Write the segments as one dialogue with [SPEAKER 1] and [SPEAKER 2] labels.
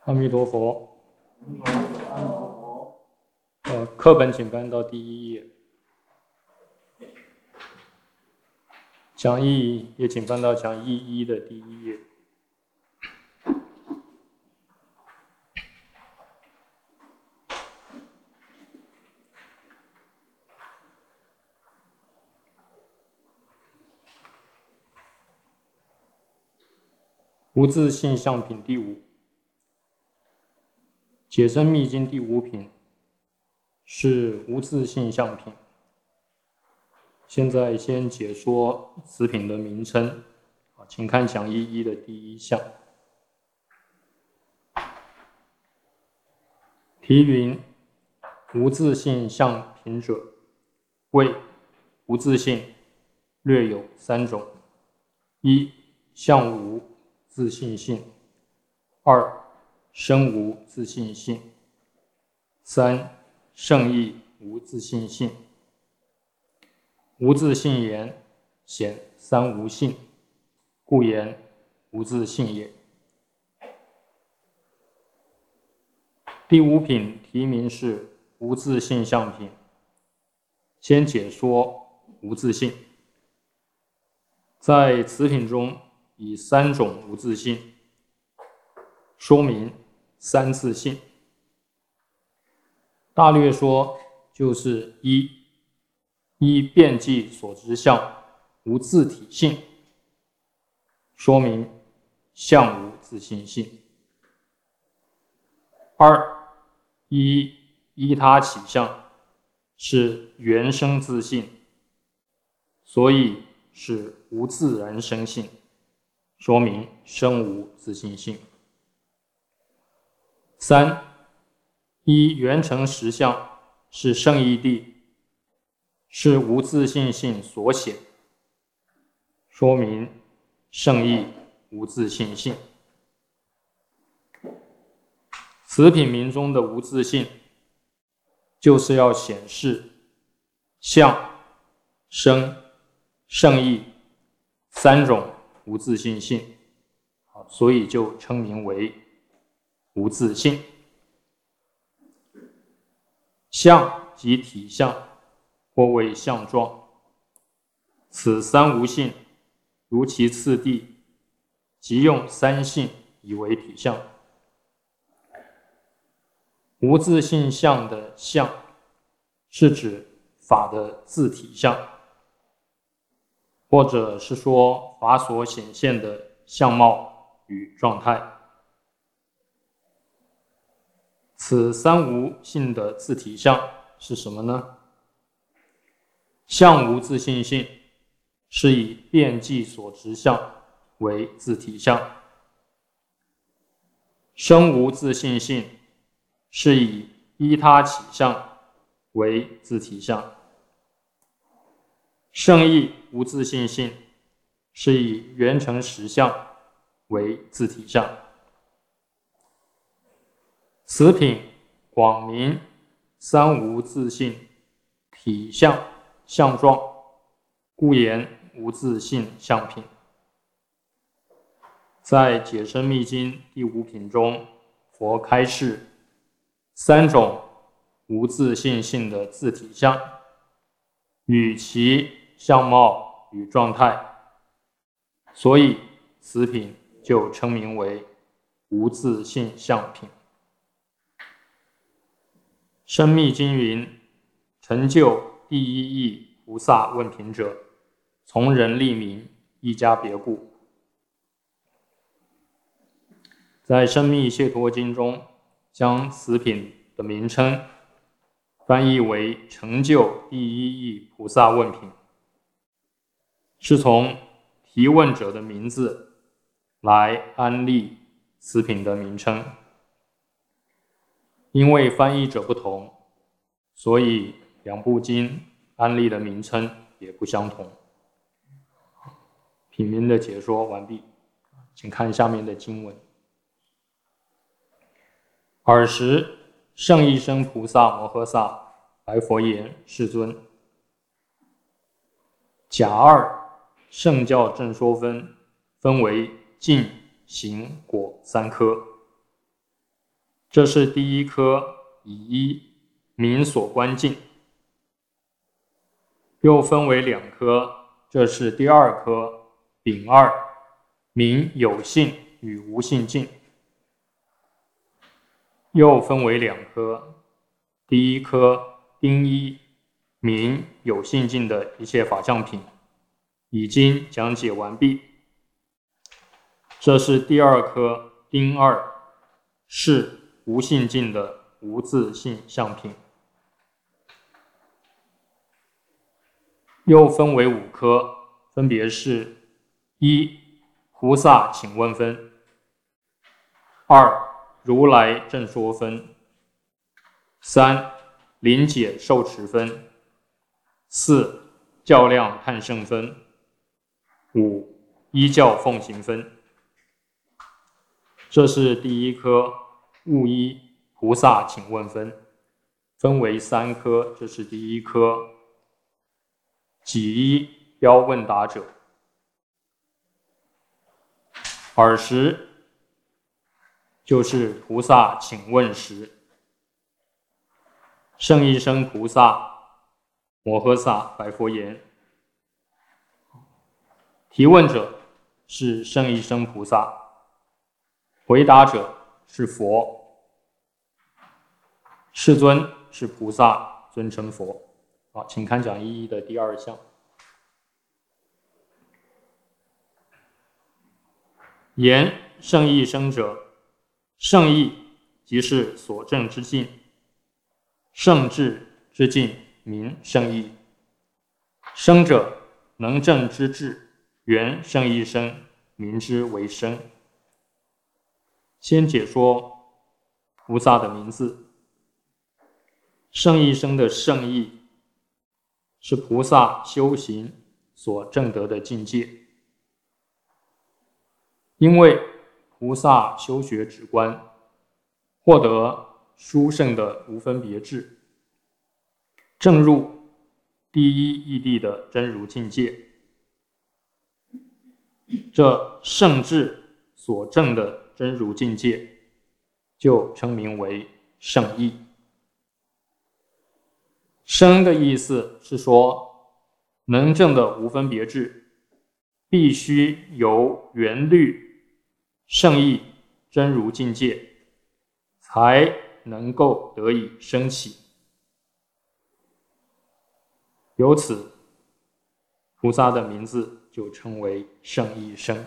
[SPEAKER 1] 阿弥陀佛。课本请翻到第1页，讲义也请翻到讲义1的第1页。无自性相品第5，解深密经第5品是无自性相品。现在先解说此品的名称，请看讲义1的第1项。题云：无自性相品者，谓无自性略有3种：一、相无自性性；二、生无自性性；三、圣义无自性性。无自性言，显三无性，故言无自性也。第5品题名是无自性相品，先解说无自性。在此品中，以3种无自性说明3自性。大略说就是一遍计所知相无自体性，说明相无自性性。二、依他起相是原生自性，所以是无自然生性，说明生无自性性。三、依缘成实相是圣义谛，是无自性性所显，说明圣义无自性性。此品名中的无自性，就是要显示相、生、圣义3种无自性性，所以就称名为无自性。相即体相，或谓相状，此3无性如其次第，即用3性以为体相。无自性相的相，是指法的自体相，或者是说法所显现的相貌与状态。此3无性的自体相是什么呢？相无自性性是以遍计所知相为自体相，生无自性性是以依他起相为自体相，圣义无自性性是以缘成实相为自体相。此品广明3无自性体相相状，故言无自性相品。在解深密经第5品中，佛开示3种无自性性的自体相与其相貌与状态，所以此品就称名为无自性相品。深密经云：成就第一义菩萨问品者，从人立名，一家别故。在深密解脱经中，将此品的名称翻译为成就第一义菩萨问品，是从提问者的名字来安立此品的名称。因为翻译者不同，所以2部经安立的名称也不相同。品名的解说完毕，请看下面的经文。尔时，圣义生菩萨摩诃萨白佛言：世尊，甲2圣教正说分为净、行、果3科。 这是第一科乙一民所观境，又分为两科，这是第二科丙二民有性与无性境，又分为两科，第一科丁一民有性境的一切法相品已经讲解完毕。这是第二科丁二是无性境的无自性相品，又分为五科，分别是：一、菩萨请问分；二、如来正说分；三、临解受持分；四、较量判胜分；五、依教奉行分。这是第一科物一菩萨请问分，分为三科，这是第一科己一标问答者，尔时就是菩萨请问时，圣意生菩萨摩诃萨白佛言，提问者是圣意生菩萨，回答者是佛，世尊是菩萨，尊称佛。好，请看讲义的第二项。言圣意生者，圣意即是所证之境，圣智之境名圣意。生者能证之智，原圣意生，名之为生。先解说菩萨的名字。圣意生的圣意是菩萨修行所证得的境界，因为菩萨修学止观，获得殊胜的无分别智，证入第一义谛的真如境界，这圣智所证的真如境界就称名为圣意。生的意思是说，能证的无分别智必须由圆律圣意真如境界才能够得以升起，由此菩萨的名字就称为圣意生。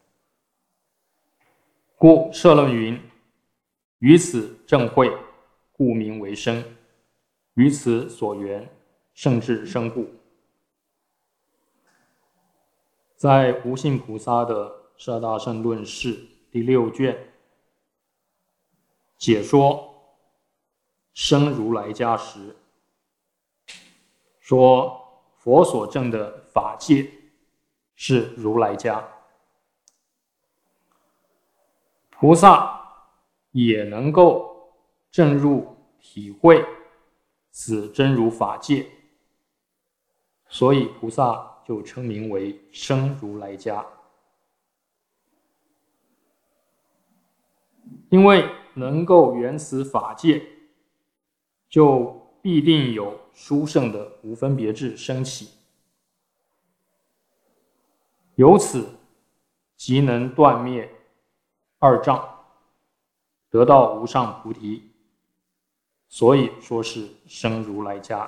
[SPEAKER 1] 故社论云，于此正会，故名为生，于此所缘，圣智生故。在无性菩萨的摄大乘论释第6卷解说生如来家时，说佛所证的法界是如来家，菩萨也能够证入体会此真如法界，所以菩萨就称名为生如来家。因为能够圆此法界，就必定有殊胜的无分别智升起，由此即能断灭二障，得到无上菩提，所以说是生如来家。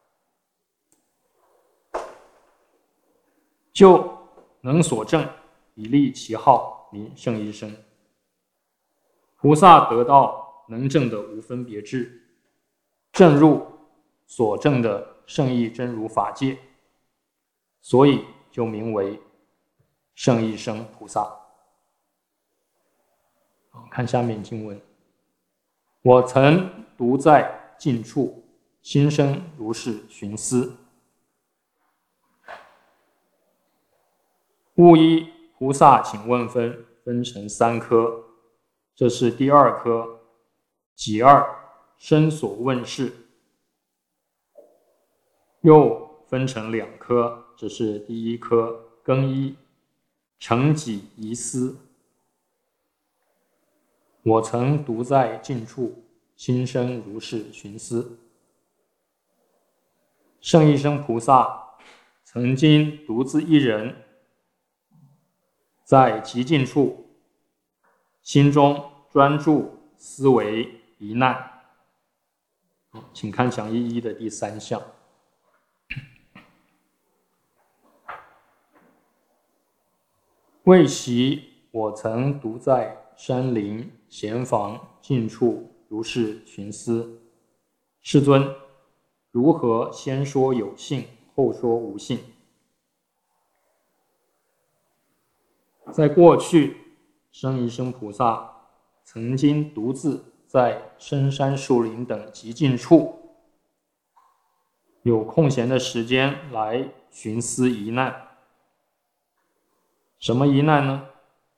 [SPEAKER 1] 就能所证，以立其号，名圣意生。菩萨得到能证的无分别智，证入所证的圣意真如法界，所以就名为圣意生菩萨。看下面经文：我曾独在近处，心生如是寻思。物一菩萨请问分分成3科，这是第2科己二生所问事，又分成2科，这是第1科庚一成己疑思。 我曾独在静处，心生如是寻思。圣一生菩萨曾经独自一人在极静处，心中专注思维疑难。请看讲义一的第3项。未习我曾独在山林闲房静处，如是寻思。世尊，如何先说有性，后说无性？在过去，圣一生菩萨曾经独自在深山树林等极静处，有空闲的时间来寻思疑难。什么疑难呢？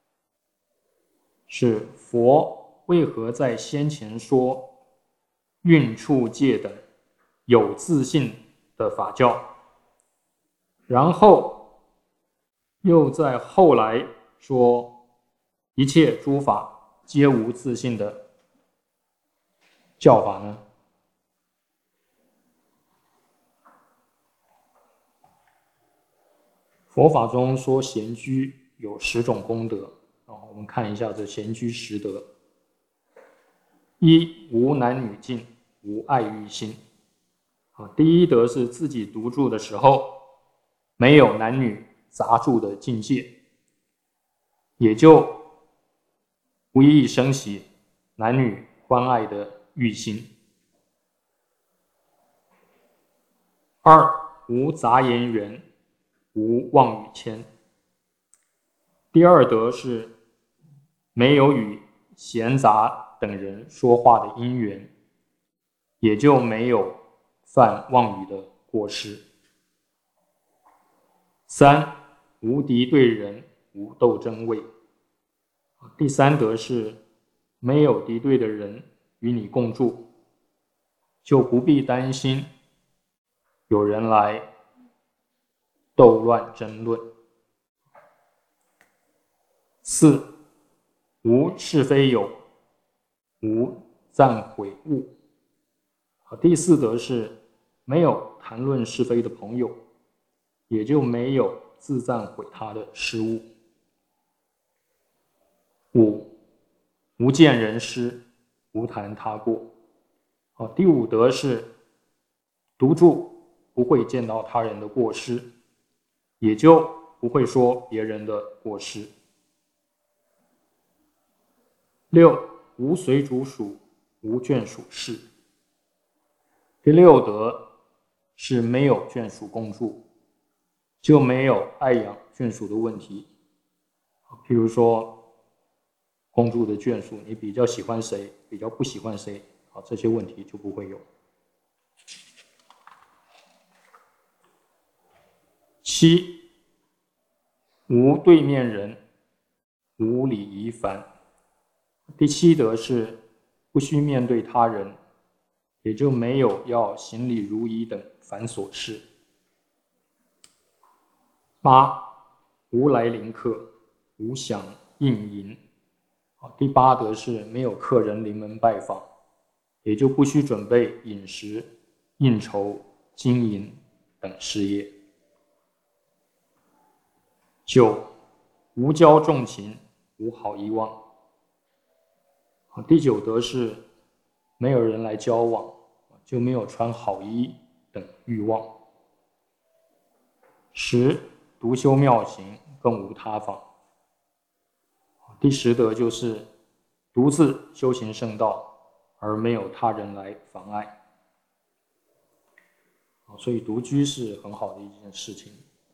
[SPEAKER 1] 是佛为何在先前说运处戒等有自性的法教，然后又在后来说一切诸法皆无自性的教法呢？佛法中说闲居有10种功德，我们看一下这闲居10德。一、无男女境，无爱欲心。第一德是自己独住的时候，没有男女杂住的境界，也就不易生起男女欢爱的欲心。二、无杂言缘，无妄语牵。第二德是没有与闲杂等人说话的因缘，也就没有犯妄语的过失。三、无敌对人，无斗争位。第三德是没有敌对的人与你共住，就不必担心有人来斗乱争论。四、无是非有，无赞悔恶。第四德是没有谈论是非的朋友，也就没有自赞悔他的失误。五、无见人失，无谈他过。第五德是独住不会见到他人的过失，也就不会说别人的过失。六、无随主属，无眷属事。第六德是没有眷属共住，就没有爱养眷属的问题。譬如说共住的眷属，你比较喜欢谁，比较不喜欢谁，这些问题就不会有。七、无对面人，无礼仪烦。第七德是不需面对他人，也就没有要行礼如仪等繁琐事。八、无来临客，无响应迎。第八德是没有客人临门拜访，也就不需准备饮食、应酬、经营等事业。九、无交重情，无好遗忘。第九德是没有人来交往，就没有传好衣等欲望。十、独修妙行，更无他妨。第十德就是独自修行圣道，而没有他人来妨碍。所以独居是很好的一件事情。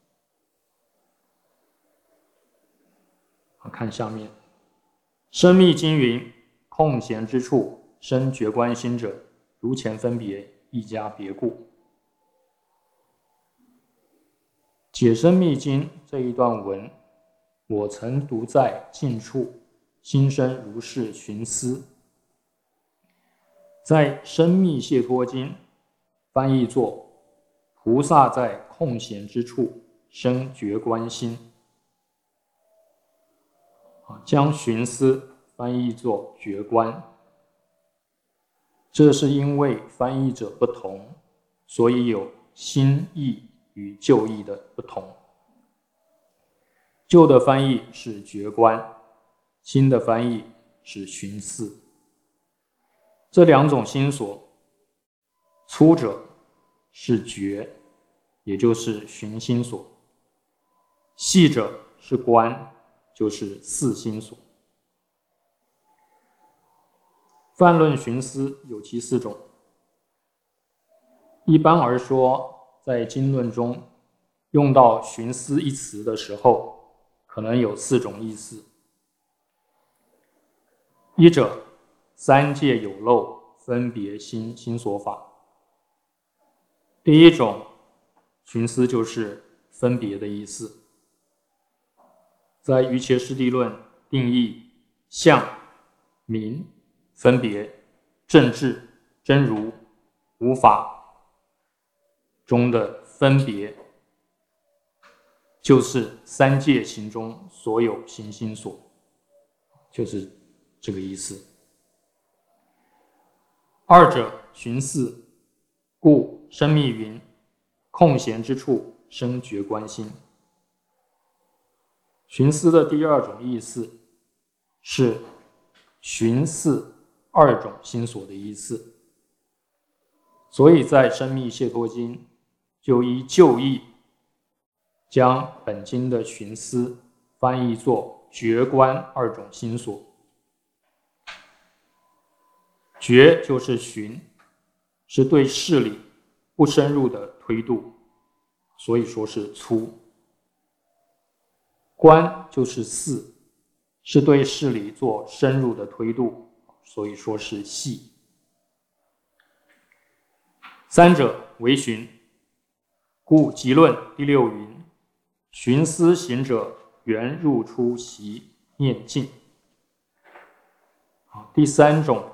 [SPEAKER 1] 看下面，深密经云：空闲之处生觉观心者，如前分别，一家别故。解深密经这一段文，我曾独在静处，心生如是寻思。在深密解脱经翻译作菩萨在空闲之处生觉观心，将寻思翻译作觉观。这是因为翻译者不同，所以有新译与旧译的不同。旧的翻译是觉观，新的翻译是寻思。这两种心所，粗者是觉，也就是寻心所；细者是观，就是思心所。泛论寻思有其4种。一般而说，在经论中用到寻思一词的时候，可能有4种意思。一者，三界有漏，分别心所法。第一种寻思就是分别的意思。在瑜伽师地论定义相、名、分别、正智、真如、无法中的分别，就是三界行中所有行心所，就是这个意思。二者寻思，故生密云：空闲之处生觉观心。寻思的第2种意思是寻思2种心所的意思，所以在《生密解脱经》就依旧义将本经的寻思翻译作觉观2种心所。觉就是寻，是对事理不深入的推度，所以说是粗；观就是思，是对事理做深入的推度，所以说是细。三者为寻，故集论第6云：寻思行者，缘入出习念境。第3种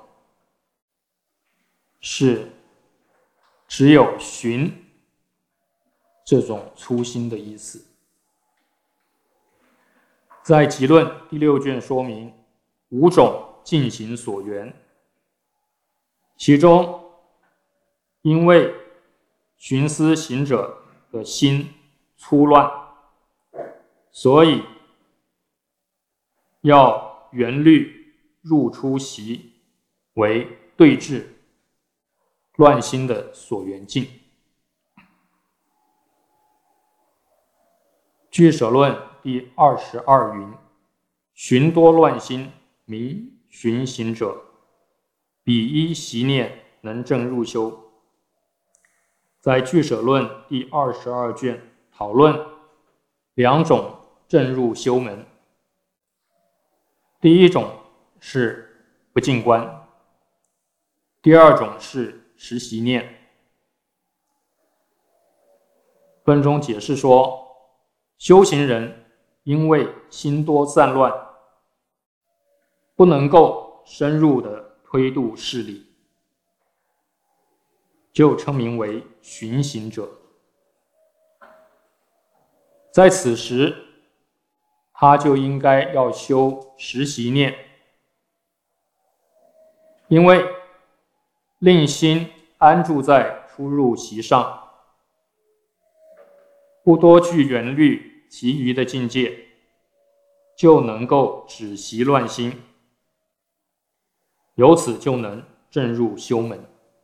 [SPEAKER 1] 是只有寻这种粗心的意思。在集论第6卷说明5种进行所缘，其中因为寻思行者的心粗乱，所以要缘律入出习为对治乱心的所缘境。俱舍论第22云：寻多乱心，名寻行者，彼依习念能正入修。在俱舍论第22卷讨论2种正入修门。第一种是不净观，第2种是实习念。本中解释说，修行人因为心多散乱，不能够深入的推度事理，就称名为寻行者。在此时，他就应该要修实习念，因为令心安住在出入习上，不多具缘虑其余的境界，就能够止习乱心，由此就能正入修门。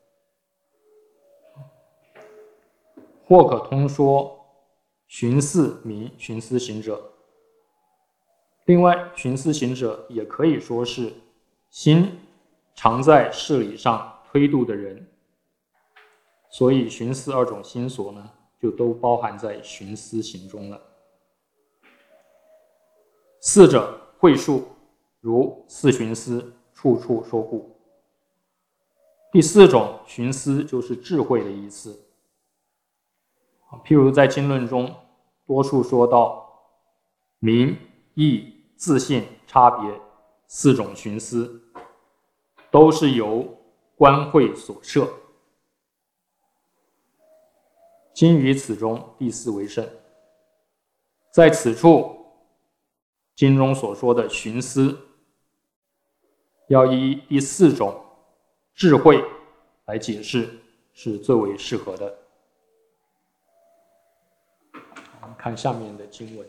[SPEAKER 1] 或可通说寻思名寻思行者。另外，寻思行者也可以说是心常在事理上推度的人，所以寻思2种心所呢，就都包含在寻思行中了。4者慧术，如四寻思，处处说故。第4种寻思就是智慧的意思。譬如在经论中多数说到名、义、自性差别4种寻思，都是由观慧所摄。今于此中第4为胜。在此处经中所说的寻思， 要以第四种智慧来解释是最为适合的。我们看下面的经文。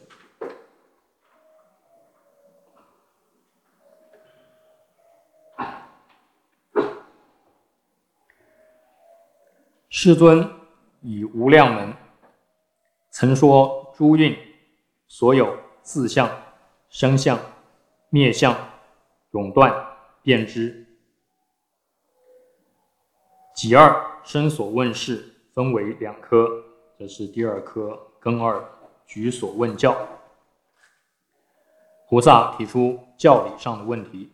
[SPEAKER 1] 世尊以无量门曾说诸蕴所有自相、生相、灭相、永断、变知。己二生所问事分为两科，这是第二科根二举所问教。菩萨提出教理上的问题，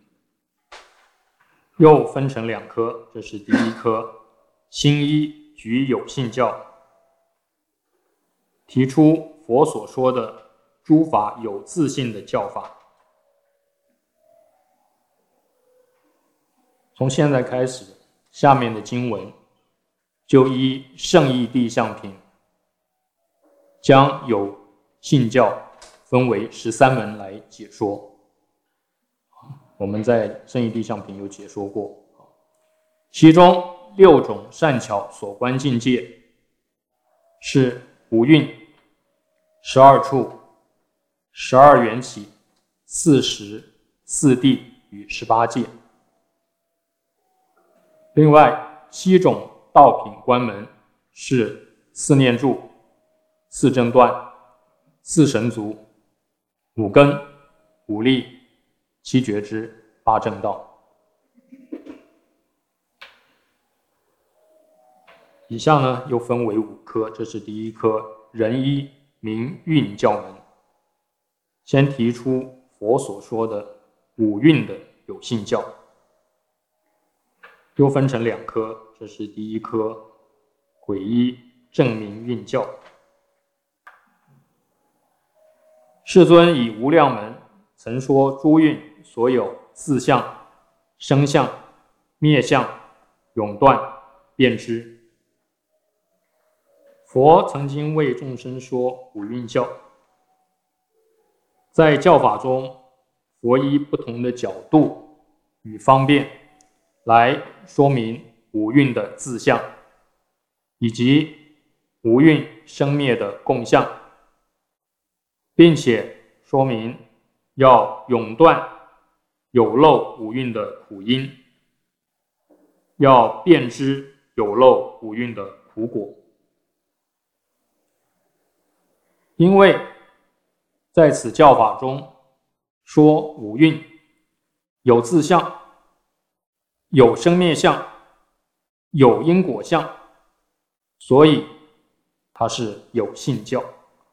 [SPEAKER 1] 又分成两科，这是第一科心一举有信教，提出佛所说的诸法有自性的教法。从现在开始，下面的经文就依圣义谛相品，将有信教分为13门来解说。我们在圣义谛相品有解说过，其中6种善巧所观境界是五蕴、12处、12缘起、40、四谛与18界。另外7种道品观门是4念住、4正断、4神足、5根、5力、7觉支、8正道。以下呢又分为5科，这是第一科人一名蕴教门，先提出佛所说的五蕴的有信教，又分成2科，这是第一科诡一正明蕴教。世尊以无量门曾说诸蕴所有自相、生相、灭相、永断、变知。佛曾经为众生说五蕴教，在教法中，佛依不同的角度与方便来说明五蕴的自相，以及五蕴生灭的共相，并且说明要永断有漏五蕴的苦因，要辨知有漏五蕴的苦果。因为在此教法中说五蕴有自相、有生灭相、有因果相，所以它是有信教。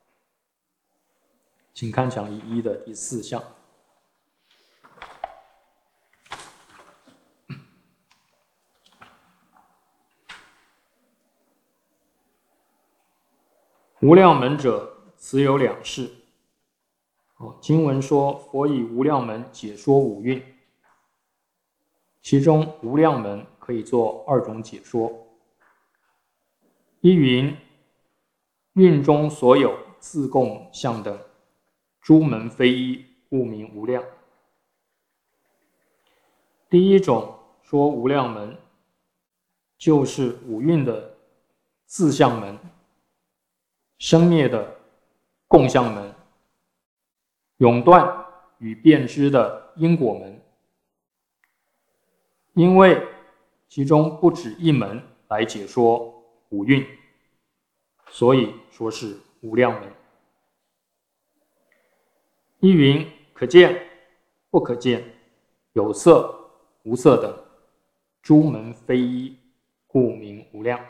[SPEAKER 1] 请看讲义1的第4项。无量门者，此有2事。经文说佛以无量门解说五蕴，其中无量门可以做2种解说。一云蕴中所有自共相等，诸门非一，故名无量。第一种说无量门，就是五蕴的自相门、生灭的共相门、永断与变知的因果门。因为其中不止一门来解说五蕴，所以说是无量门。一云可见、不可见、有色、无色等，诸门非一，故名无量。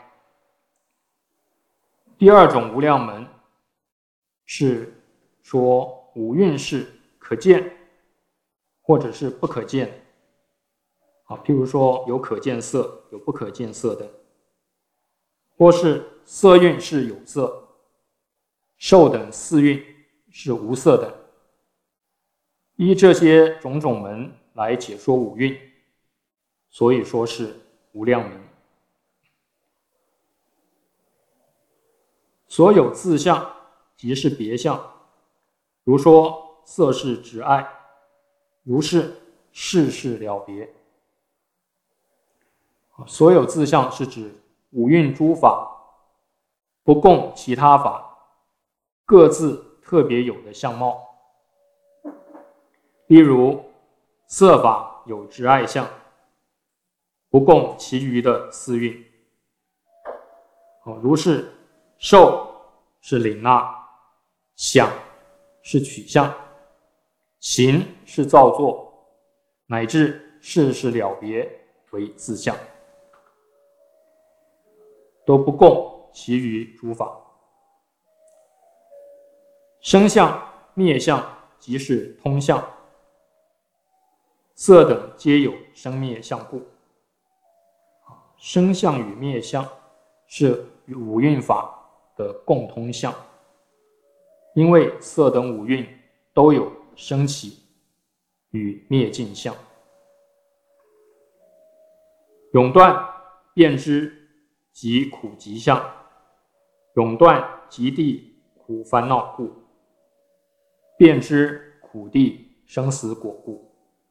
[SPEAKER 1] 第二种无量门是说五蕴是可见或者是不可见，譬如说有可见色、有不可见色等，或是色蕴是有色，受等四蕴是无色等。依这些种种门来解说五蕴，所以说是无量门。所有自相即是别相，如说色是执爱，如是事事了别。所有自相是指五蕴诸法不共其他法，各自特别有的相貌。例如色法有执爱相，不共其余的四蕴。如是受是领纳，想是取向，行是造作，乃至事事了别为自相，都不共其余诸法。生相、灭相即是通相，色等皆有生灭相故。生相与灭相是五蕴法的共通相，因为色等五蕴都有生起与灭尽相。永断变知即苦集相，永断极地苦烦恼故，变知苦地生死果故。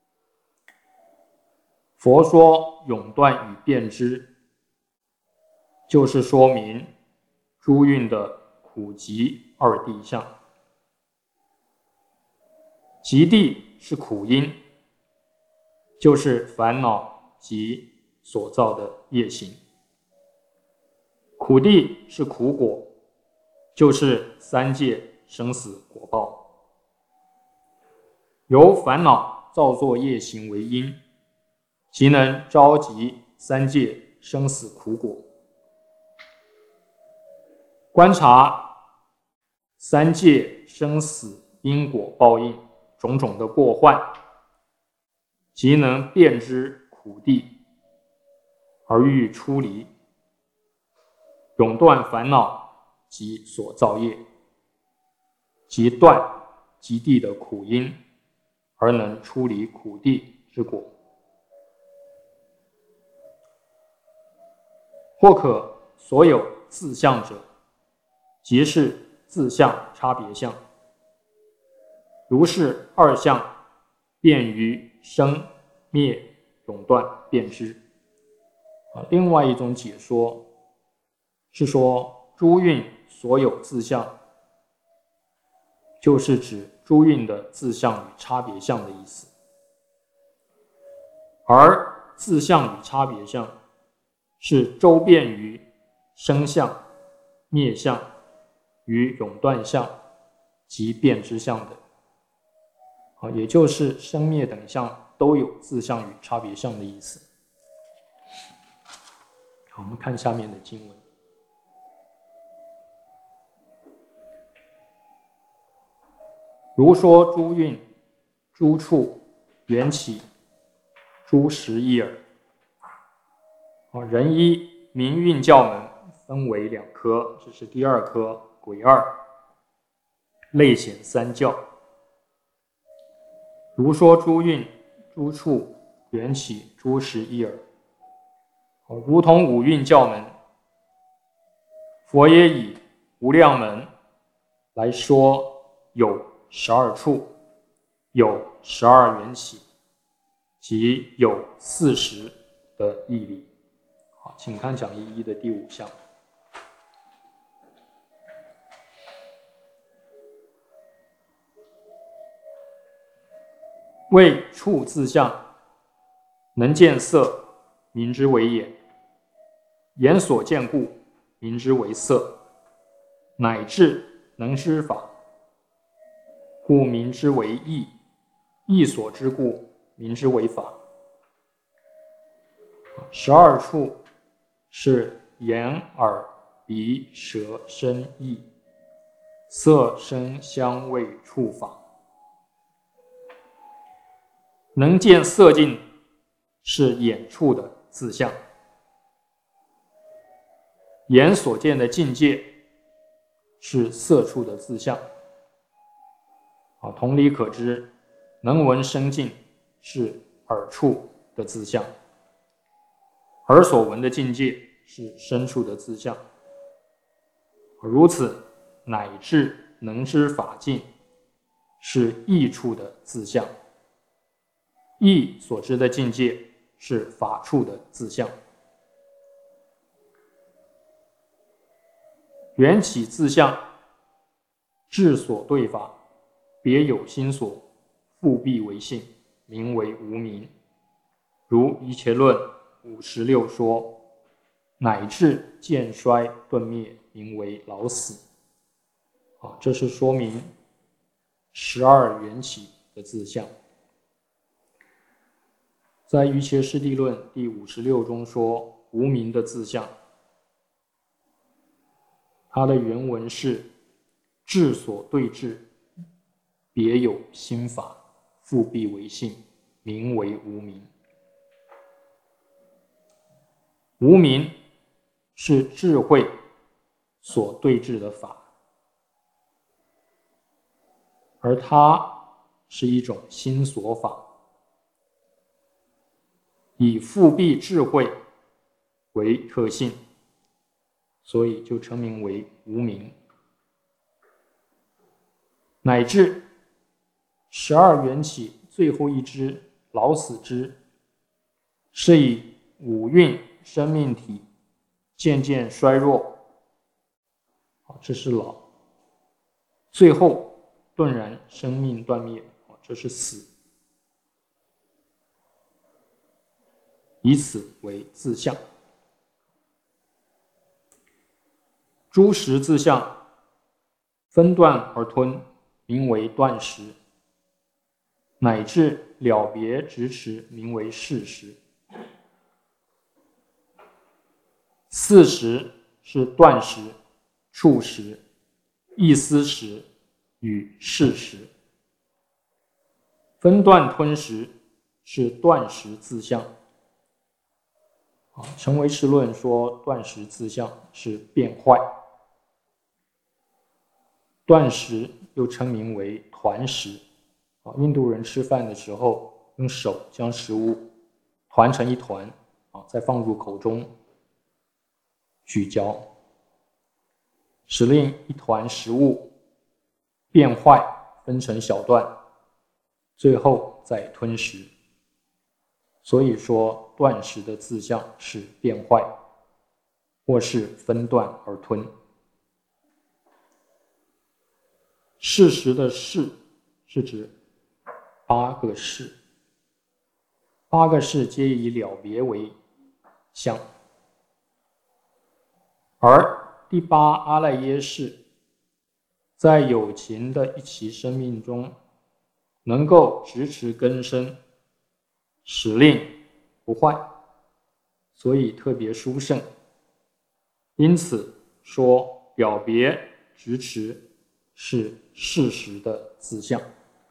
[SPEAKER 1] 佛说永断与变知，就是说明诸蕴的苦集二谛相。极地是苦因，就是烦恼及所造的业行；苦地是苦果，就是三界生死果报。由烦恼造作业行为因，即能召集三界生死苦果。观察三界生死因果报应种种的过患，即能辨知苦地，而欲出离，永断烦恼及所造业，即断极地的苦因，而能出离苦地之果。或可所有自相者，即是自相差别相。如是二相，便于生灭永断辨知。另外一种解说是说，诸蕴所有自相，就是指诸蕴的自相与差别相的意思。而自相与差别相是周遍于生相、灭相与永断相及辨知相的，也就是生灭等相都有自相与差别相的意思。好，我们看下面的经文。如说诸蕴、诸处、缘起、诸识一耳。人一明运教门分为两科，这是第二科，癸二，类显三教。如说诸蕴、诸处、缘起、诸识一耳。如同五蕴教门，佛也以无量门来说，有12处，有12缘起，即有40的义理。好，请看讲义一的第5项。为处自相，能见色，名之为眼；眼所见故，名之为色；乃至能知法，故名之为义；义所知故，名之为法。12处是眼、耳、鼻、舌、身、意，色、声、香味、触、法。能见色境是眼处的自相，眼所见的境界是色处的自相。同理可知，能闻声境是耳处的自相，耳所闻的境界是身处的自相。如此，乃至能知法境是意处的自相， 义所知的境界是法处的自相。缘起自相，智所对法，别有心所，复必为性，名为无明。如《瑜伽论》56说，乃至渐衰顿灭，名为老死。这是说明12缘起的自相。在《瑜伽师地论》第56中说，无明的自相，它的原文是智所对治，别有心法，复必为性，名为无明。无明是智慧所对治的法，而它是一种心所法，以复必智慧为特性，所以就称名为无明。乃至12缘起最后一支老死支，是以五蕴生命体渐渐衰弱，这是老，最后顿然生命断灭，这是死，以此为自相。诸识自相，分段而吞，名为断识，乃至了别执持，名为事实。四识是断识、处识、意思识与事实。分段吞识是断识自相。陈唯识论说断识自相是变坏。断识又称名为团食。印度人吃饭的时候用手将食物团成一团，再放入口中咀嚼，使令一团食物变坏，分成小段，最后再吞食。所以说断食的自相是变坏，或是分段而吞。事实的事是指8个事，8个事皆以了别为相，而第8阿赖耶识在有情的一期生命中能够执持根生，使令不坏，所以特别殊胜。因此说了别执持是事实的自相。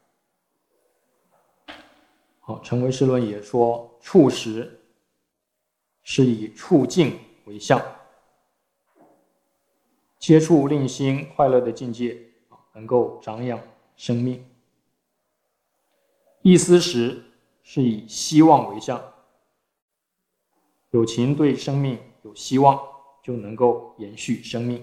[SPEAKER 1] 陈唯识论也说处识是以处境为相，接触令心快乐的境界，能够长养生命。意思识是以希望为相，有情对生命有希望，就能够延续生命。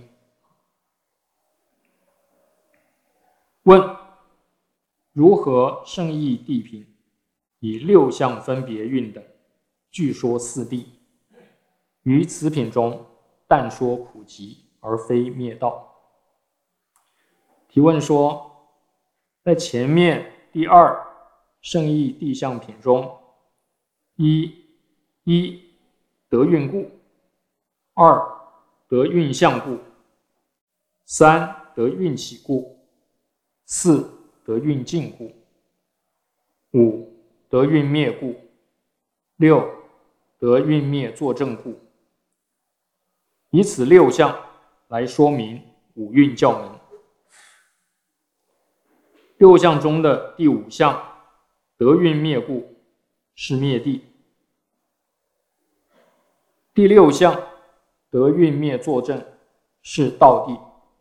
[SPEAKER 1] 问：如何圣义谛品以6相分别运等，据说4谛，于此品中但说苦集，而非灭道。提问说，在前面第2圣义谛相品中，一得运故，2得运相故，3得运起故，4得运尽故，5得运灭故，6得运灭作证故。以此6相来说明五蕴教门。6相中的第5相得运灭故是灭谛，第6相得运灭作证是道谛。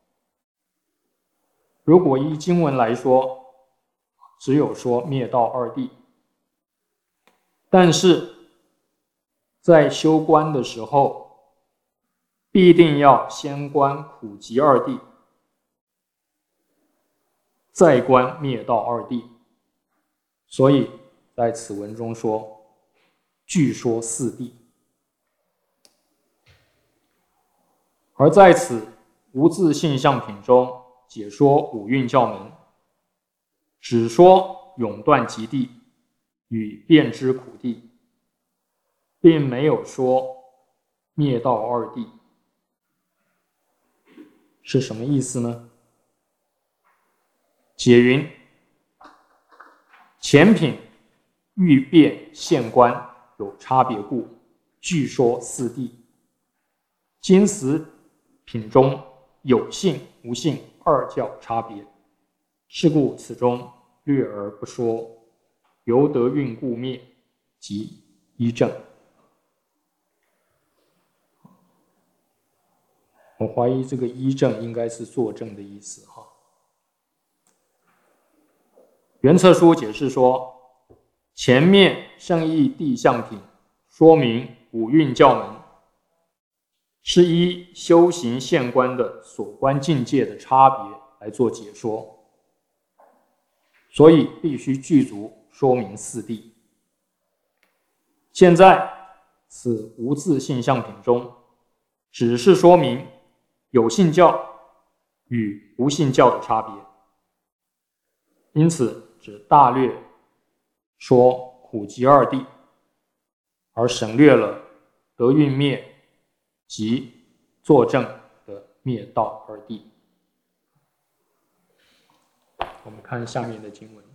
[SPEAKER 1] 如果依经文来说，只有说灭道2谛，但是在修观的时候，必定要先观苦集2谛，再观灭道2谛。所以在此文中说，据说四谛。而在此无字性相品中解说五蕴教门，只说永断极地与变之苦地，并没有说灭道二谛。是什么意思呢？解云：前品欲变现观有差别故，据说四谛。今此品中有性无性二教差别，是故此中略而不说，由得运故灭及依正。我怀疑这个依正应该是作证的意思哈。原册书解释说，前面圣义谛相品说明五蕴教门是依修行现观的所观境界的差别来做解说，所以必须具足说明四谛。现在此无字性相品中只是说明有信教与无信教的差别，因此只大略说苦集二谛，而省略了得运灭及作证的灭道二谛。我们看下面的经文。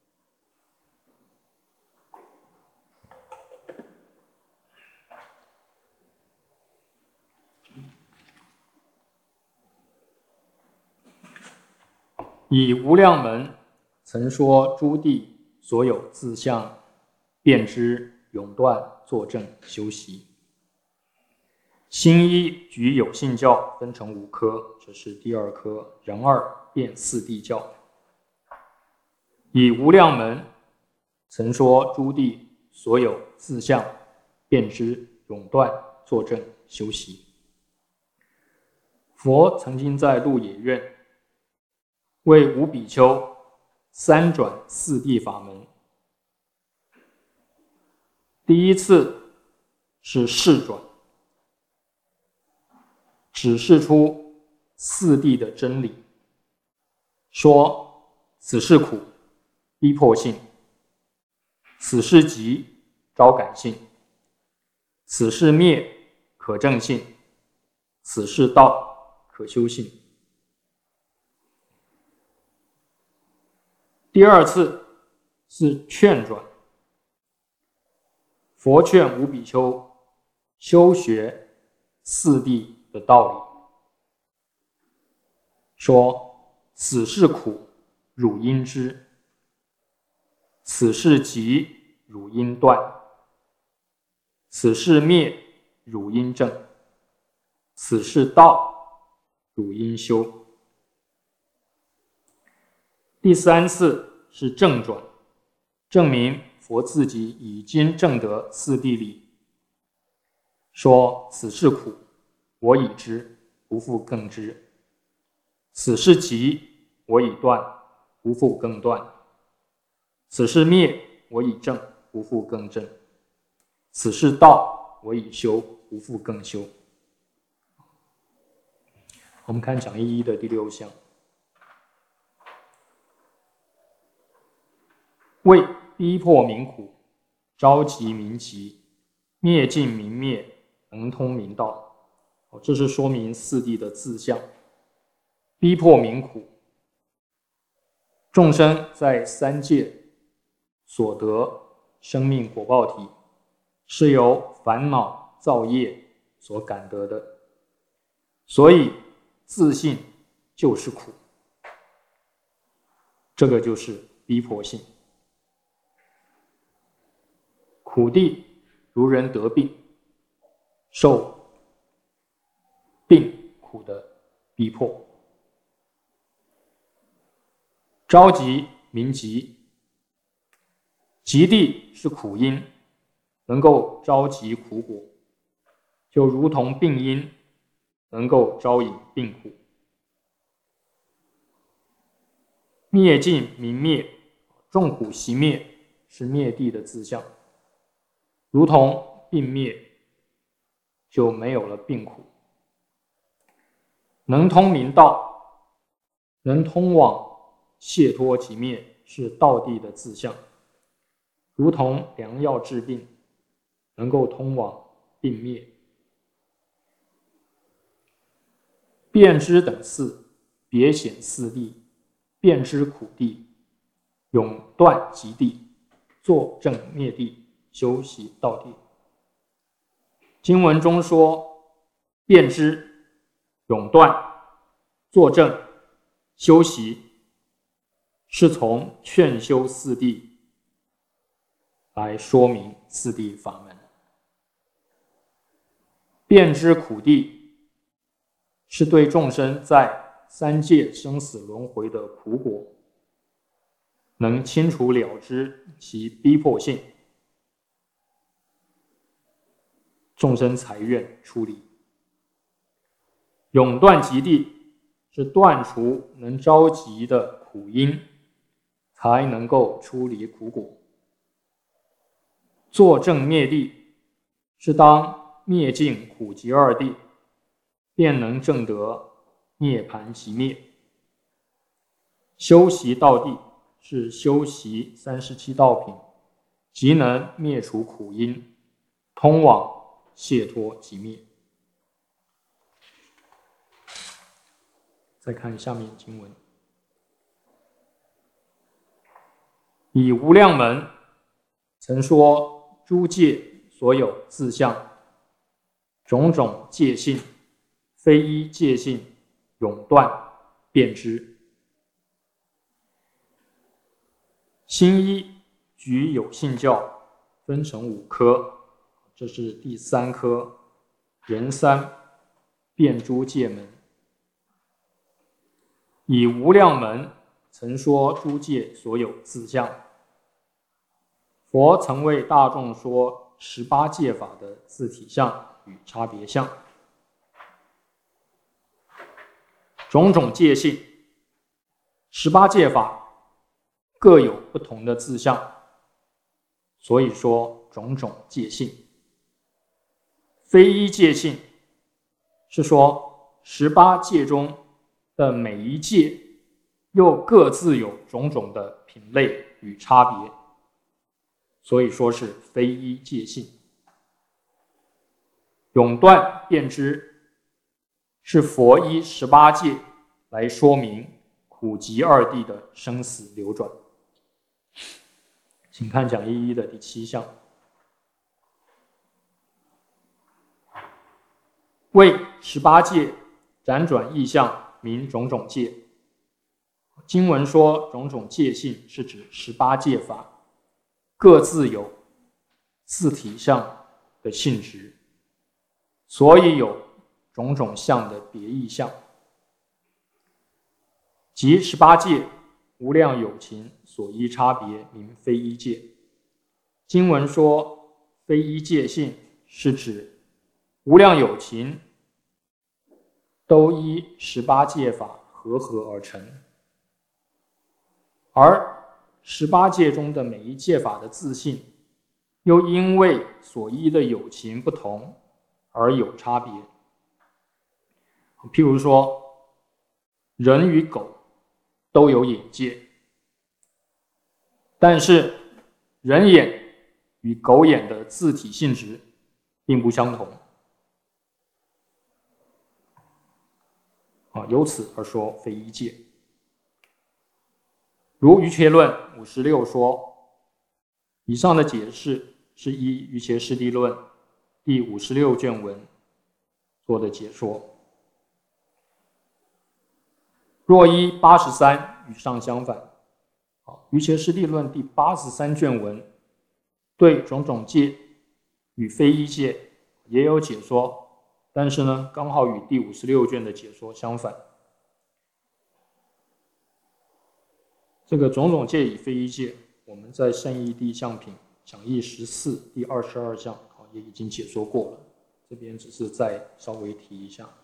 [SPEAKER 1] 以无量门曾说诸谛所有自相辨知永断作证修习。新一举有信教分成5科，这是第2科，然二辨四谛教。以无量门曾说诸谛所有自相辨知永断作证修习。佛曾经在鹿野苑为五比丘3转四谛法门。第一次是示转，指示出四谛的真理，说此是苦，逼迫性；此是集，招感性；此是灭，可证性；此是道，可修性。第二次是劝转，佛劝五比丘修学四谛的道理，说此是苦，汝应知；此是集，汝应断；此是灭，汝应证；此是道，汝应修。第三次是正转，证明佛自己已经证得四谛理，说此是苦，我已知，不复更知；此是集，我已断，不复更断；此是灭，我已证，不复更证；此是道，我已修，不复更修。我们看讲义1的第6项。为逼迫民苦，召集民集，灭尽民灭，能通民道。这是说明四谛的自相。逼迫民苦，众生在3界所得生命果报体，是由烦恼造业所感得的，所以自性就是苦，这个就是逼迫性。苦谛如人得病，受病苦的逼迫。召集民集，集谛是苦因，能够召集苦果，就如同病因能够招引病苦。灭尽民灭，众苦习灭， 是灭地的自相，如同病灭，就没有了病苦。能通明道，能通往解脱即灭，是道地的自相，如同良药治病，能够通往病灭。遍知等四，别显四谛，遍知苦谛，永断极谛，作证灭谛，修习道谛。经文中说，遍知、永断、作证、修习，是从劝修四谛来说明四谛法门。遍知苦谛，是对众生在三界生死轮回的苦果，能清楚了知其逼迫性，众生才愿出离。永断极谛，是断除能着急的苦因，才能够出离苦果。作证灭谛，是当灭尽苦集二谛，便能证得涅槃即灭。修习道谛，是修习37道品，即能灭除苦因，通往解脱即灭。再看下面经文，以无量门曾说诸界所有自相，种种界性，非依界性，永断遍知。新一举有性教分成5科，这是第3科，人三遍诸界门。以无量门曾说诸界所有自相，佛曾为大众说18界法的自体相与差别相，种种界性，18界法各有不同的自相，所以说种种界性。非依界性，是说18界中的每一界又各自有种种的品类与差别，所以说是非依界性。永断遍知，是佛依18界来说明苦集二谛的生死流转。请看讲义1的第7项，为18界辗转异象，名种种界。经文说种种界性是指18界法各自有自体相的性质，所以有种种相的别异相，即18界无量有情所依差别，名非依界。经文说非依界性，是指无量有情都依18界法和合而成，而18界中的每一界法的自性，又因为所依的有情不同而有差别。譬如说，人与狗都有眼界，但是人眼与狗眼的自体性质并不相同，由此而说非依界。如瑜伽论56说，以上的解释是依瑜伽师地论第56卷文做的解说。若依83与上相反，瑜伽师地论第83卷文对种种界与非依界也有解说，但是呢，刚好与第56卷的解说相反。这个种种界与非依界，我们在圣义谛相品讲义14第22项也已经解说过了，这边只是再稍微提一下。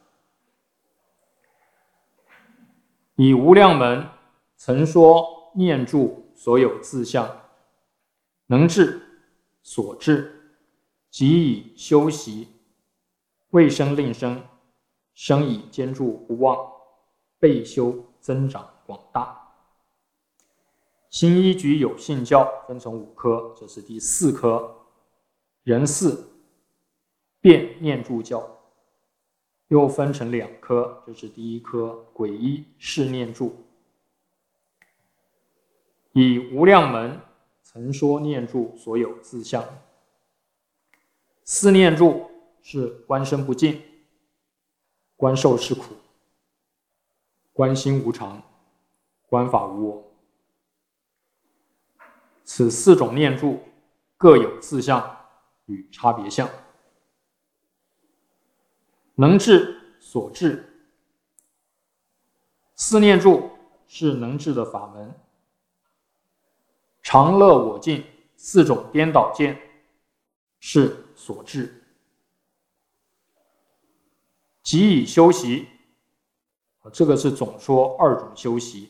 [SPEAKER 1] 以无量门曾说念住所有自相， 能治所治，即以修习，未生令生，生以坚住不忘，备修增长广大。新一局有信教分成5科，这是第4科。人4辩念住教，又分成2科，这是第1科诡一是念住。以无量门曾说念住所有自相。4念住是观身不净，观受是苦，观心无常，观法无我。此4种念住各有自相与差别相。能治所治，4念住是能治的法门。常乐我净4种颠倒见是所治。即以修习，这个是总说2种修习，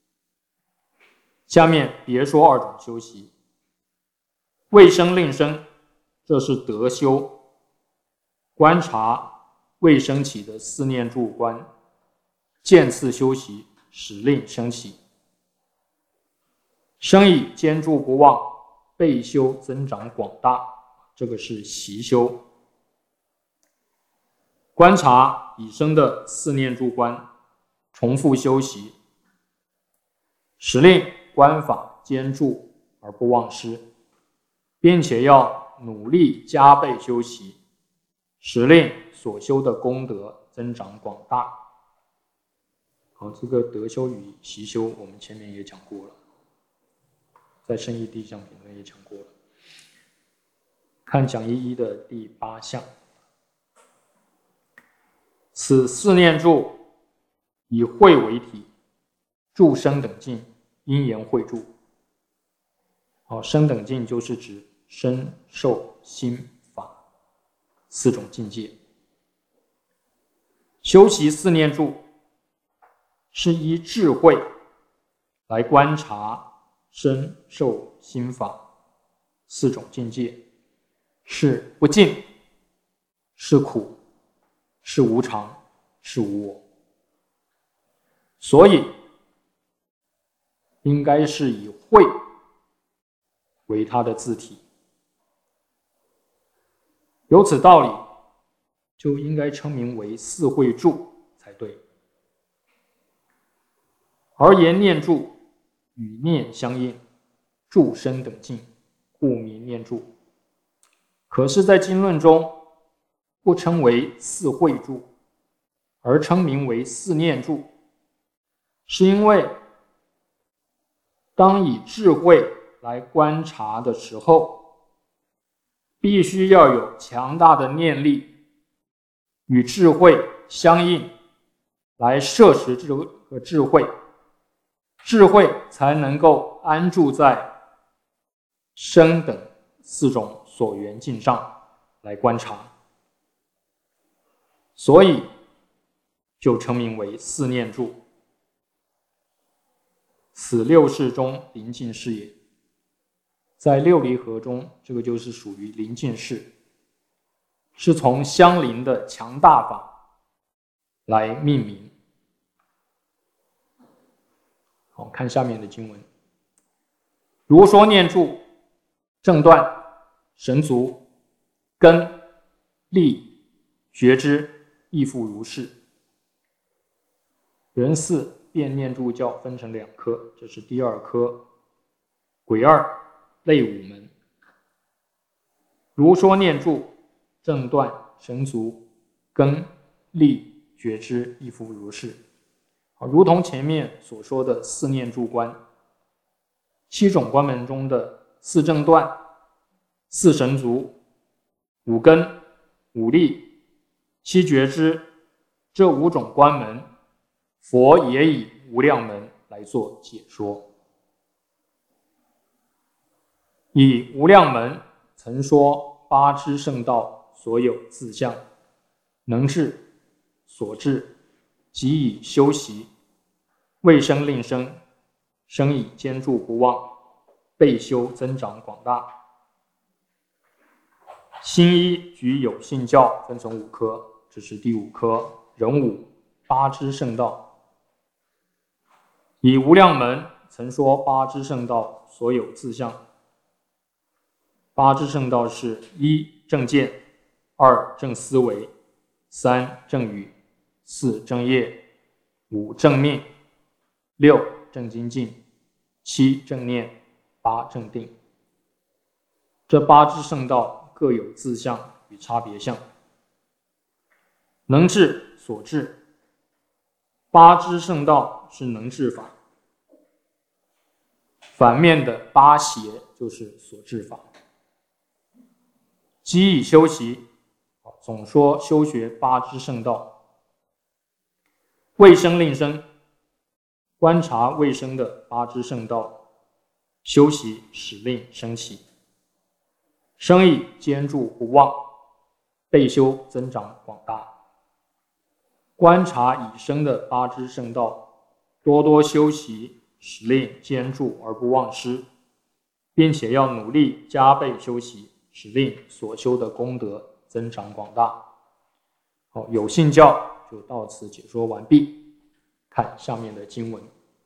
[SPEAKER 1] 下面别说2种修习。未生令生，这是得修，观察未生起的4念住观，渐次修习，使令生起。生以坚住不忘，备修增长广大，这个是习修。观察已生的4念住观，重复修习，使令观法坚住而不忘失，并且要努力加倍修习，使令所修的功德增长广大。好，这个得修与习修我们前面也讲过了，在圣义地相品论也讲过了。看讲义1的第8项，此4念住以慧为体，住生等境，因缘慧住。好，生等境就是指身受心法4种境界。修习4念住是依智慧来观察身受心法4种境界，是不净，是苦，是无常，是无我。所以应该是以慧为它的自体。有此道理，就应该称名为4慧住才对。而言念住与念相应，住生等境，故名念住。可是在经论中不称为4慧住，而称名为4念住，是因为当以智慧来观察的时候，必须要有强大的念力与智慧相应，来摄持这个智慧，智慧才能够安住在生等4种所缘境上来观察，所以就称名为4念住。此6事中临近事也，在6离合中，这个就是属于临近事，是从相邻的强大法来命名。好，看下面的经文。如说念住，正断、神足、根、力、觉知，亦复如是。人4辩念住教分成2科，这是第2科，癸2类5门。如说念住，正断、神足、根、力、觉知，亦复如是。如同前面所说的4念住观，7种观门中的4正断、4神足、5根、5力、7觉知，这5种观门，佛也以无量门来做解说。以无量门曾说8支圣道所有自相，能治所治，即以修习，未生令生，生以坚住不忘， 倍修增长广大。新一举有信教分成5科，这是第5科，人五八支圣道。以无量门曾说八支圣道所有自相。八支圣道是：1正见，2正思维，3正语，4正业，5正命，6正精进，7正念，8正定。这八支圣道各有自相与差别相。能治所治，八支圣道是能治法，反面的八邪就是所治法。基以修习，总说修学八支圣道。未生令生，观察未生的八支圣道，修习使令生起。生意坚住不忘，倍修增长广大。观察已生的八支圣道，多多修习，使令坚住而不忘失，并且要努力加倍修习，使令所修的功德增长广大。好，有信教就到此解说完毕。看下面的经文。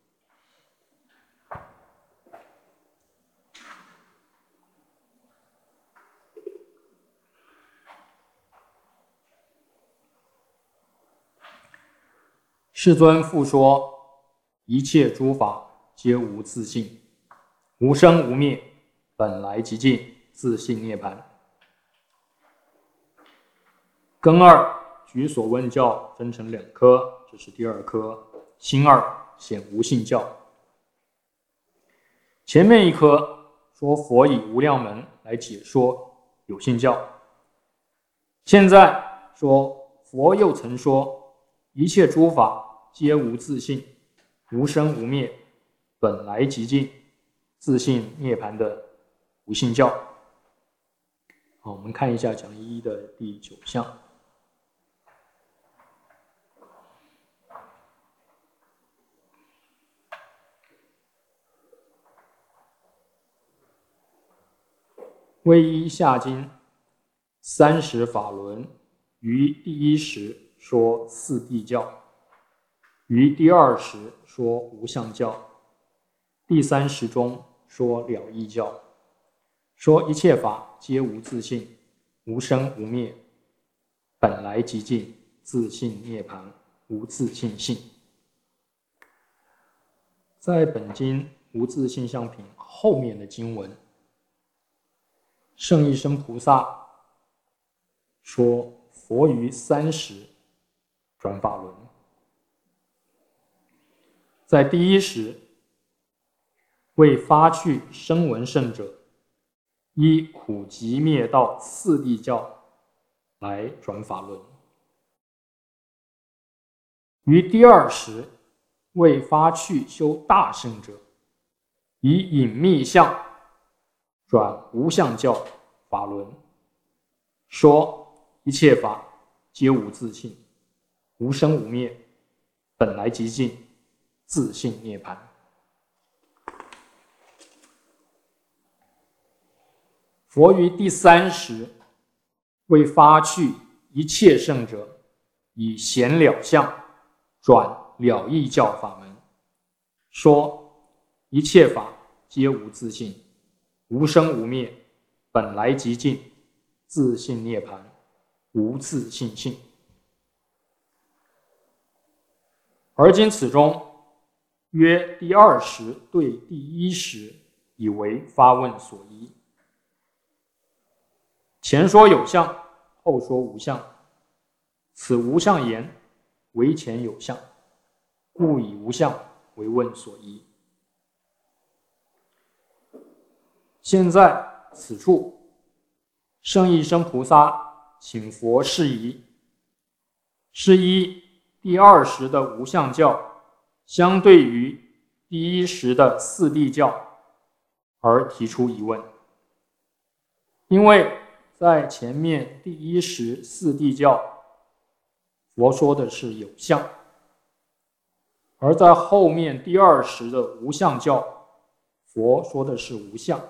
[SPEAKER 1] 世尊复说：一切诸法皆无自性，无生无灭，本来寂静，自性涅槃。根二举所问教分成2科，这是第2科，心二显无性教。前面1科说佛以无量门来解说有性教，现在说佛又曾说一切诸法皆无自性，无生无灭，本来寂静，自性涅槃的无性教。好，我们看一下讲义的第9项。皈依下经30法轮，于第1时说四谛教，于第2时说无相教，第3时中说了义教，说一切法皆无自性，无生无灭，本来寂静，自性涅槃，无自性性。在本经无自性相品后面的经文，圣义生菩萨说佛于3时转法轮，在第1时为发去声闻圣者，依苦集灭道四谛教来转法轮，于第2时为发去修大圣者，以隐密相转无相教法轮，说一切法皆无自性，无生无灭，本来寂静，自性涅槃。佛于第3时为发去一切圣者，以显了相转了义教法门，说一切法皆无自性，无生无灭，本来寂静，自性涅槃，无自性性。而今此中约第2时对第1时，以为发问所依。前说有相，后说无相，此无相言为前有相，故以无相为问所依。现在此处，圣义生菩萨请佛释疑，是依第2时的无相教相对于第1时的四谛教而提出疑问。因为在前面第1时四谛教，佛说的是有相，而在后面第2时的无相教， 佛说的是无相，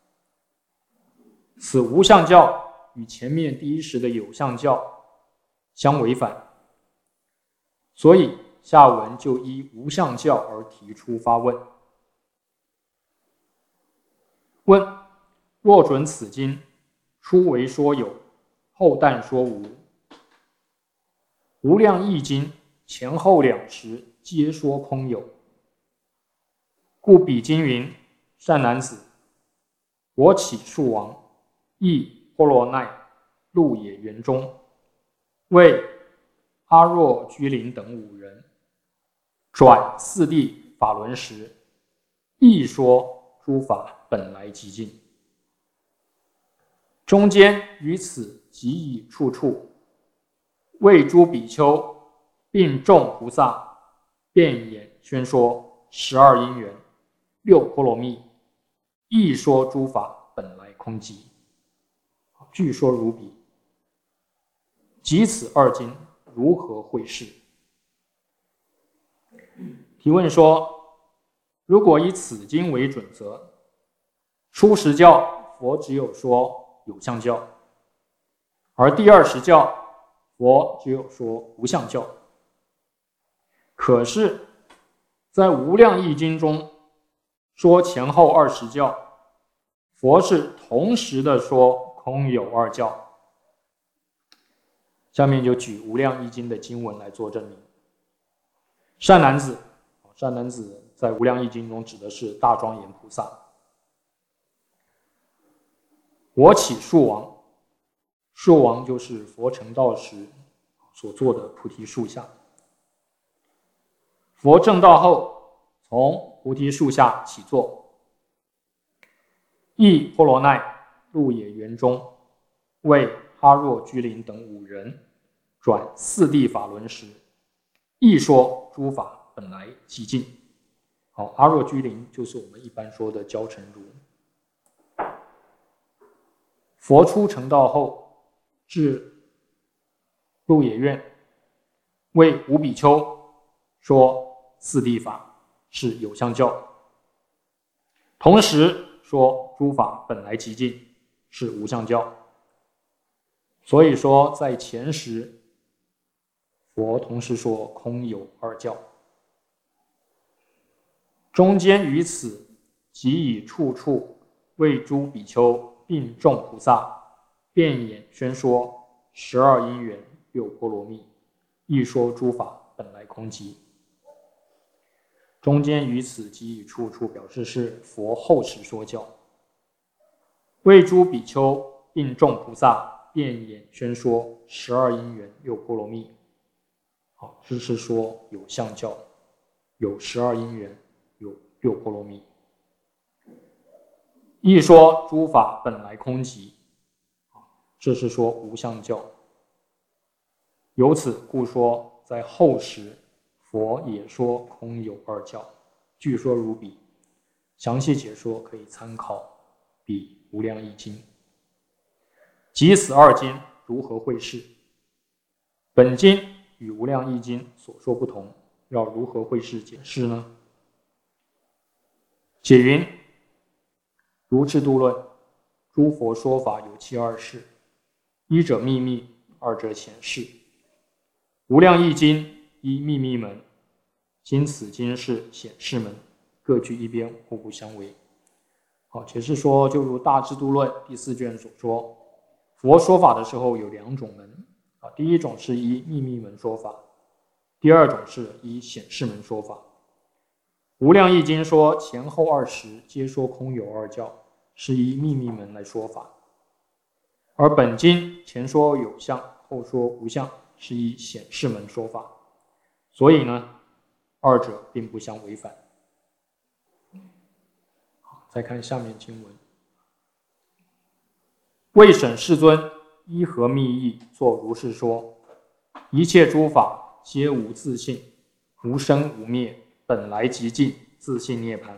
[SPEAKER 1] 此无相教与前面第一时的有相教相违反，所以下文就依无相教而提出发问。问：若准此经初为说有，后但说无，无量义经前后两时皆说空有，故彼经云：善男子，我起树王，亦波罗奈，鹿野园中，为阿若居林等5人，转四谛法轮时，亦说诸法本来寂静。中间于此即以处处，为诸比丘并众菩萨辩言宣说12因缘6波罗蜜，亦说诸法本来空寂。据说如彼，即此2经如何会释？提问说，如果以此经为准则，初时教佛只有说有相教，而第2时教佛只有说无相教。可是在无量义经中说前后2时教，佛是同时的说空有2教。下面就举无量义经的经文来做证明。善男子，善男子在无量义经中指的是大庄严菩萨。我起树王，树王就是佛成道时所做的菩提树下。佛证道后，从菩提树下起坐，亦波罗奈，鹿野园中，为阿若居林等5人转四谛法轮时，亦说诸法本来寂静。好，阿若居林就是我们一般说的焦成如。佛出成道后，至鹿野苑，为五比丘说四谛法是有相教，同时说诸法本来寂静是无相教。所以说在前时，佛同时说空有2教，中间于此即以处处为诸比丘并众菩萨辩言宣说12因缘6波罗蜜，亦说诸法本来空寂。中间于此即以处处表示是佛后时说教，为诸比丘并众菩萨辩言宣说12因缘6波罗蜜。好，这是说有相教，有12因缘，有6波罗蜜。亦说诸法本来空寂，这是说无相教。由此故说，在后时佛也说空有2教，据说如彼。详细解说可以参考彼无量义经。即此2经如何会释？本经与无量义经所说不同，要如何会释解释呢？解云：如智度论，诸佛说法有其2事，一者秘密，二者显示。无量义经依秘密门，今此经是显示门，各据一边，互不相违。好，解释说，就如大智度论第4卷所说，佛说法的时候有2种门，第一种是依秘密门说法，第2种是依显示门说法。无量义经说前后2时皆说空有2教，是依秘密门来说法，而本经前说有相，后说无相，是依显示门说法。所以呢，2者并不相违反。好，再看下面经文：为审世尊依何密意作如是说？一切诸法皆无自性，无生无灭，本来寂静，自性涅槃。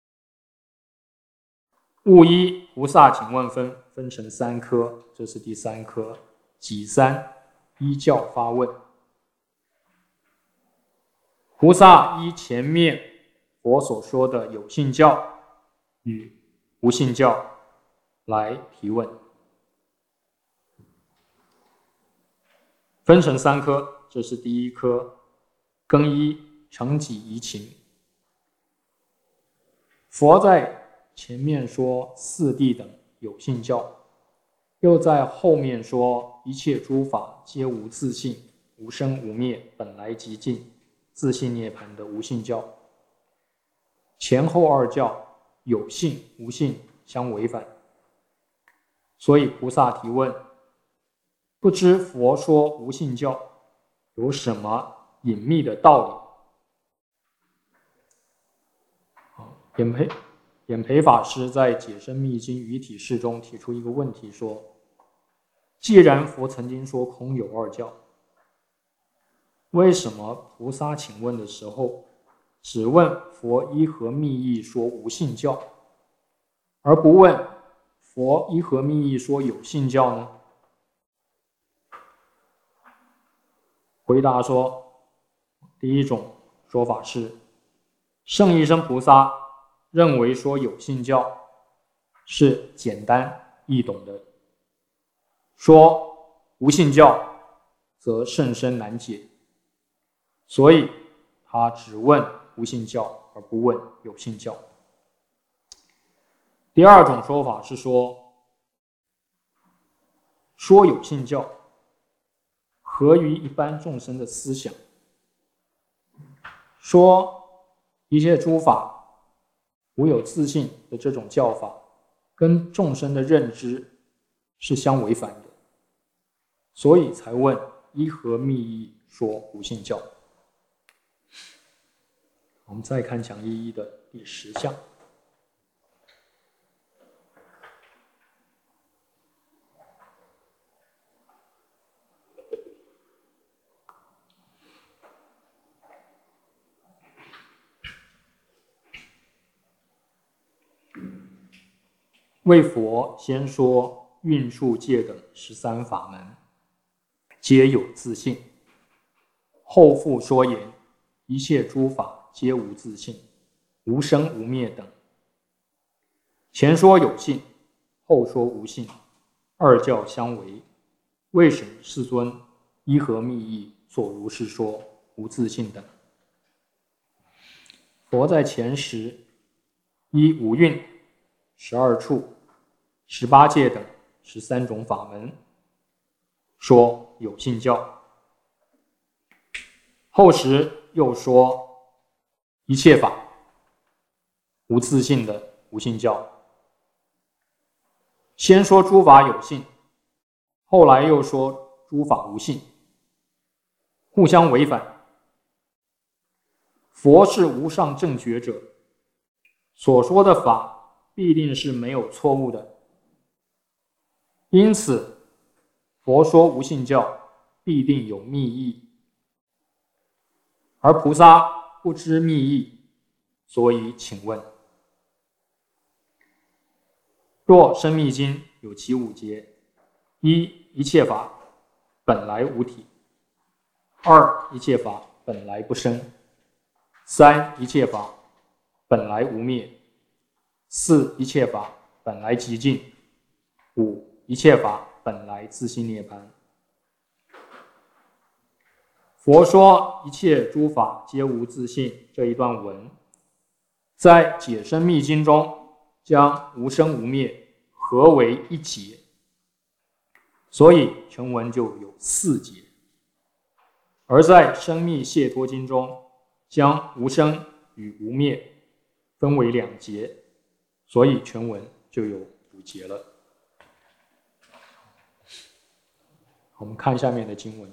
[SPEAKER 1] 勿依菩萨请问分成3科，这是第3科，己3依教发问。菩萨依前面佛所说的有信教与无信教来提问。分成3科，这是第1科，更一承己移情。佛在前面说四谛等有信教，又在后面说一切诸法皆无自性，无生无灭，本来极尽，自性涅槃的无信教。前后2教有信无信相违反，所以菩萨提问：不知佛说无信教有什么隐秘的道理？演培法师在《解深密经语体释》中提出一个问题说：既然佛曾经说空有2教，为什么菩萨请问的时候只问佛依何密意说无信教，而不问佛依何密意说有信教呢？回答说，第一种说法是，圣义生菩萨认为说有信教是简单易懂的，说无信教则甚深难解，所以他只问无信教而不问有信教。第二种说法是说有信教合于一般众生的思想，说一切诸法无有自性的这种教法跟众生的认知是相违反的，所以才问依何密意说无信教。我们再看讲义一的第10项。为佛先说运数界等13法门，皆有自性，后复说言一切诸法皆无自性，无生无灭等。前说有性，后说无性，2教相违，为审世尊依何密意所如是说无自性等。佛在前时依五蕴、12处、18界等13种法门说有信教，后时又说一切法无自性的无信教。先说诸法有性，后来又说诸法无性，互相违反。佛是无上正觉者，所说的法必定是没有错误的，因此佛说无信教必定有密意，而菩萨不知密意，所以请问：若深密经有其5节：一切法本来无体；2一切法本来不生；3一切法本来无灭；4一切法本来极尽；5一切法本来自性涅槃。佛说一切诸法皆无自性这一段文，在解深密经中将无生无灭合为一节，所以全文就有4节；而在深密解脱经中将无生与无灭分为2节，所以全文就有5节了。我们看下面的经文：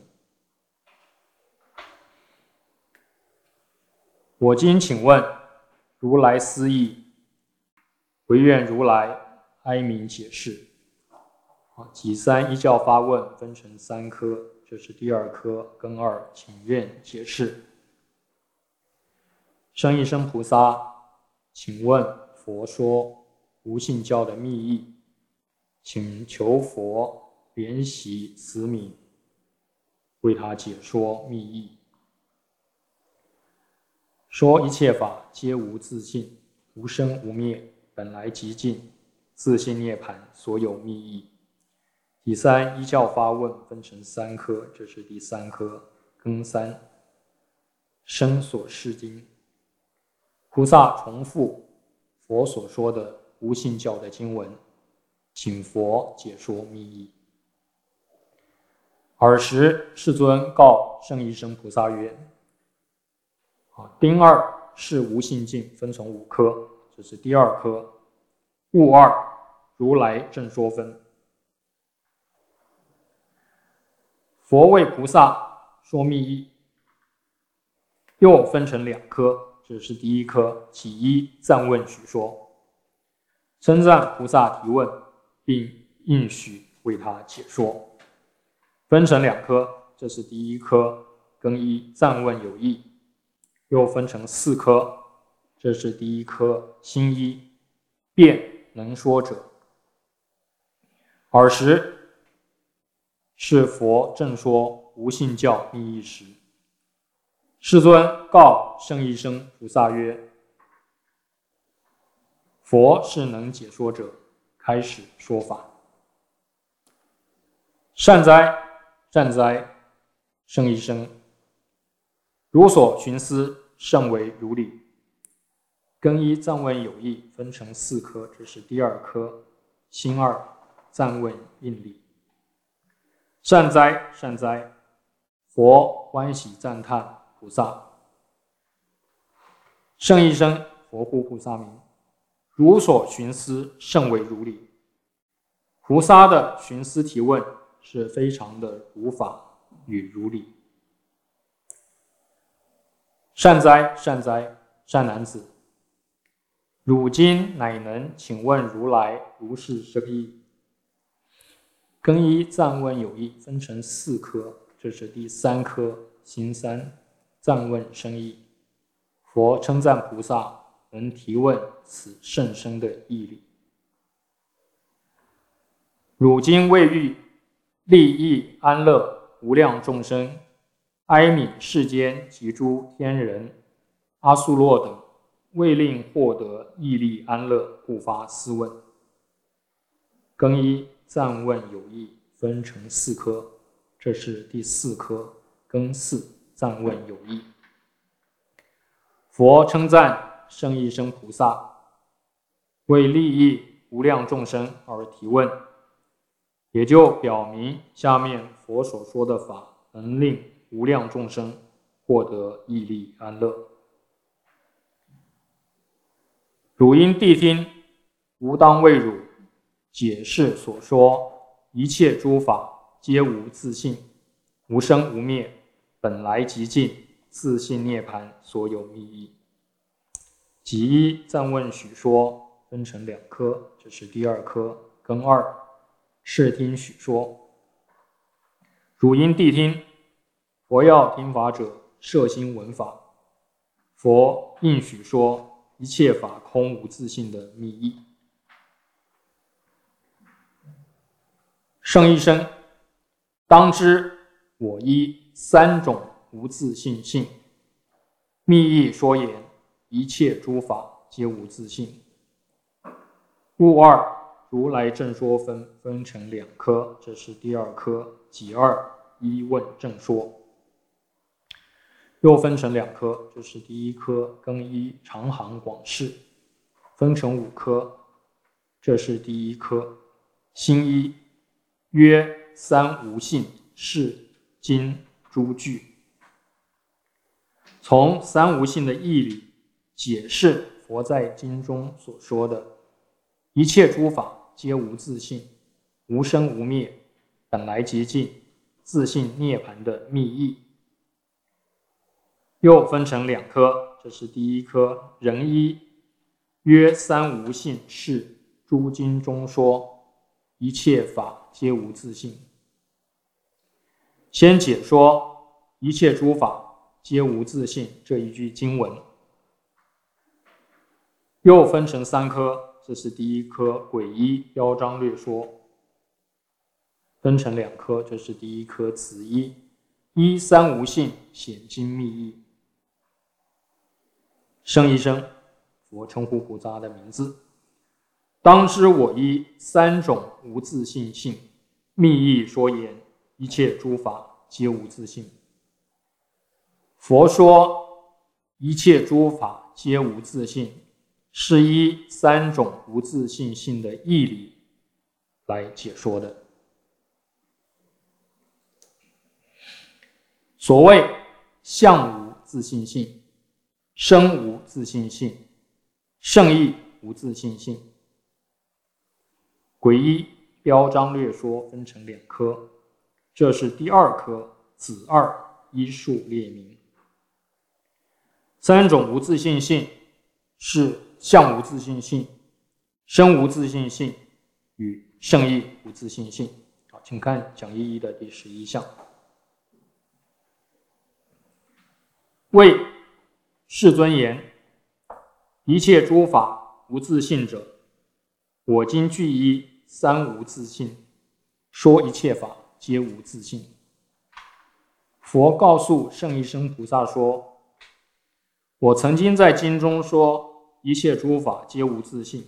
[SPEAKER 1] 我今请问如来思义，唯愿如来哀悯解释。己三一教发问分成3科，这是第2科，庚2，请愿解释。生一生菩萨，请问佛说无信教的密意，请求佛怜惜慈悯，为他解说密意。说一切法皆无自性，无生无灭， 本来极尽，自性涅槃，所有密意。第三，依教发问，分成3科，这是第3科，庚3，生所示经。菩萨重复佛所说的无性教的经文，请佛解说密意。尔时，世尊告圣义生菩萨曰：丁2是无性境，分成5科，这是第2科。物2，如来正说分。佛为菩萨说密意，又分成2科，这是第1科，其一赞问许说，称赞菩萨提问，并应许为他解说。分成2科，这是第1科，庚一赞问有益，又分成4科，这是第1科，辛一辩能说者。尔时，是佛正说无性教密意时，世尊告圣义生菩萨曰：佛是能解说者，开始说法。善哉，善哉，圣义生，如所寻思，甚为如理。庚一赞问有益，分成4科，这是第2科，辛2赞问应理。善哉，善哉，佛欢喜赞叹菩萨。圣义生，佛护菩萨名，如所寻思，甚为如理。菩萨的寻思提问是非常的如法与如理。善哉，善哉，善男子，汝今乃能请问如来如是生义。庚一赞问有益，分成4科，这是第3科，辛3赞问生义。佛称赞菩萨能提问此甚深的义理。汝今为欲利益安乐无量众生，哀悯世间及诸天人、阿苏洛等，为令获得义利安乐，故发斯问。庚一赞问有益，分成4科，这是第4科，庚4赞问有益。佛称赞圣义生菩萨为利益无量众生而提问，也就表明下面佛所说的法能令无量众生获得义利安乐。汝因谛听，吾当为汝解释所说一切诸法皆无自性，无生无灭，本来极尽，自性涅槃，所有密意。己一赞问许说，分成2科，这是第2科，庚2视听许说。汝因谛听，佛要听法者，摄心闻法。佛应许说一切法空无自性的密意。圣义生，当知我依3种无自性性，密意说言，一切诸法皆无自性。物2，如来正说分成2科，这是第2科，己2依问正说。又分成2科，这是第1科，庚一长行广释，分成5科，这是第1科，辛一曰三无性是经诸句。从三无性的义理解释佛在经中所说的一切诸法皆无自性，无生无灭，本来极尽，自性涅槃的密意。又分成2科，这是第1科，人一曰三无性是诸经中说一切法皆无自性。先解说一切诸法皆无自性这一句经文。又分成3科，这是第1科，诡一标章略说。分成2科，这是第1科，子一依三无性显经密意。圣义生，佛称呼菩萨的名字。 当知我依三种无自性性，密意说言，一切诸法皆无自性。佛说一切诸法皆无自性，是依三种无自性性的义理来解说的。所谓相无自性性，生无自性性，圣义无自性性。癸一标章略说分成2科，这是第2科子2依数列明。三种无自性性是相无自性性、生无自性性与圣义无自性性。好，请看讲义1的第11项。谓世尊言：一切诸法无自性者，我今具依三无自性，说一切法皆无自性。佛告诉圣义生菩萨说：我曾经在经中说一切诸法皆无自性，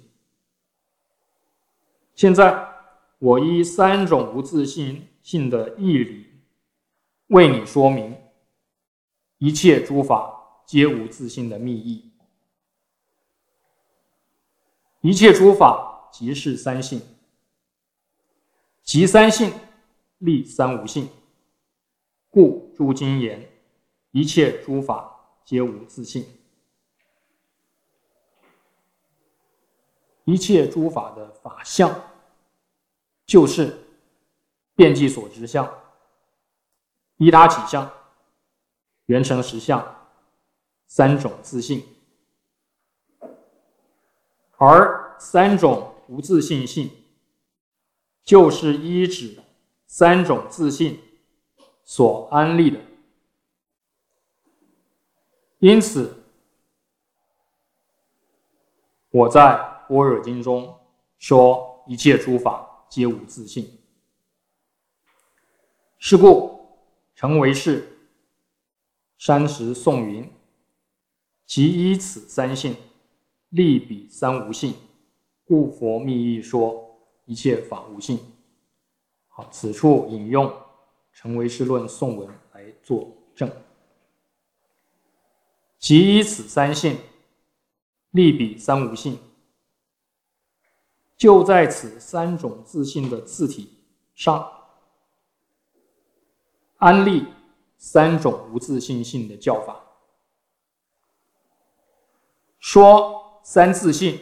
[SPEAKER 1] 现在我依三种无自性性的义理为你说明一切诸法皆无自性的密意。一切诸法即是三性，即三性立三无性，故诸经言一切诸法皆无自性。一切诸法的法相，就是遍计所知相、依他起相、缘成实相三种自性。而三种无自性性，就是依止三种自性所安立的。因此，我在《般若经》中说一切诸法皆无自性。是故诚为是山石颂云：即依此三性，立彼三无性，故佛密意说一切法无性。好，此处引用《诚为是论》颂文来作证。即依此三性，立彼三无性，就在此三种自性的自体上安立三种无自性性的教法。说三自性，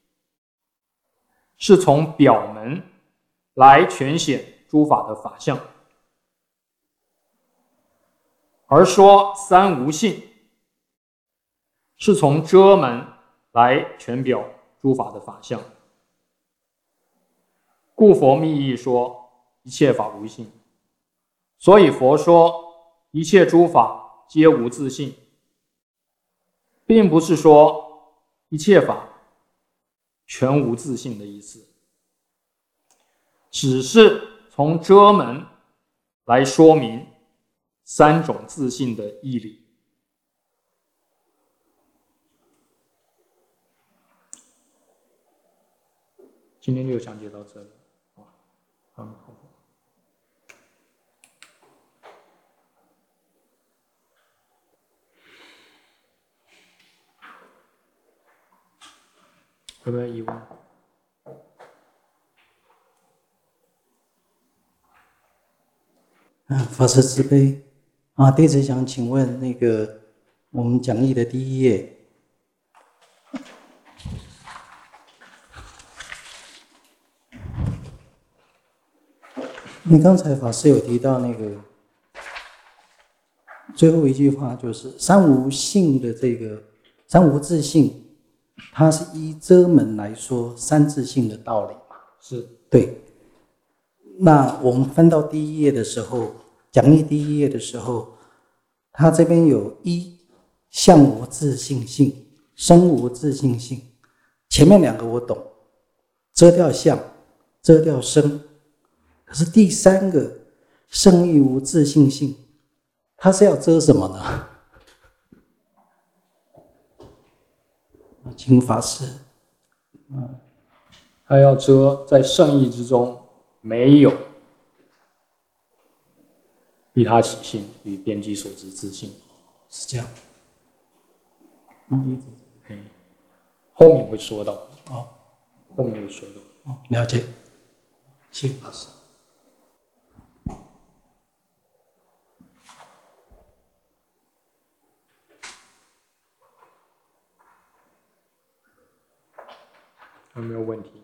[SPEAKER 1] 是从表门来全显诸法的法相，而说三无性，是从遮门来全表诸法的法相。故佛密意说一切法无性。所以佛说一切诸法皆无自性，并不是说一切法全无自性的意思，只是从遮门来说明三种自性的义理。今天就讲解到这里。有没有疑问？
[SPEAKER 2] 法师慈悲弟子想请问那个我们讲义的第1页，你刚才法师有提到那个最后一句话，就是三无性的这个三无自性，它是依遮门来说三自性的道理嘛？
[SPEAKER 1] 是，
[SPEAKER 2] 对。那我们翻到第1页的时候，讲义第1页的时候，它这边有一相无自性性，生无自性性。前面2个我懂，遮掉相，遮掉生。可是第3个圣义无自性性，它是要遮什么呢？请法师
[SPEAKER 1] 他要遮在圣意之中没有依他起性与边际所知自性，
[SPEAKER 2] 是这样。
[SPEAKER 1] 后面会说到。
[SPEAKER 2] 哦，
[SPEAKER 1] 后面会说到。
[SPEAKER 2] 哦，了解。谢谢老师。
[SPEAKER 1] 有没有问题？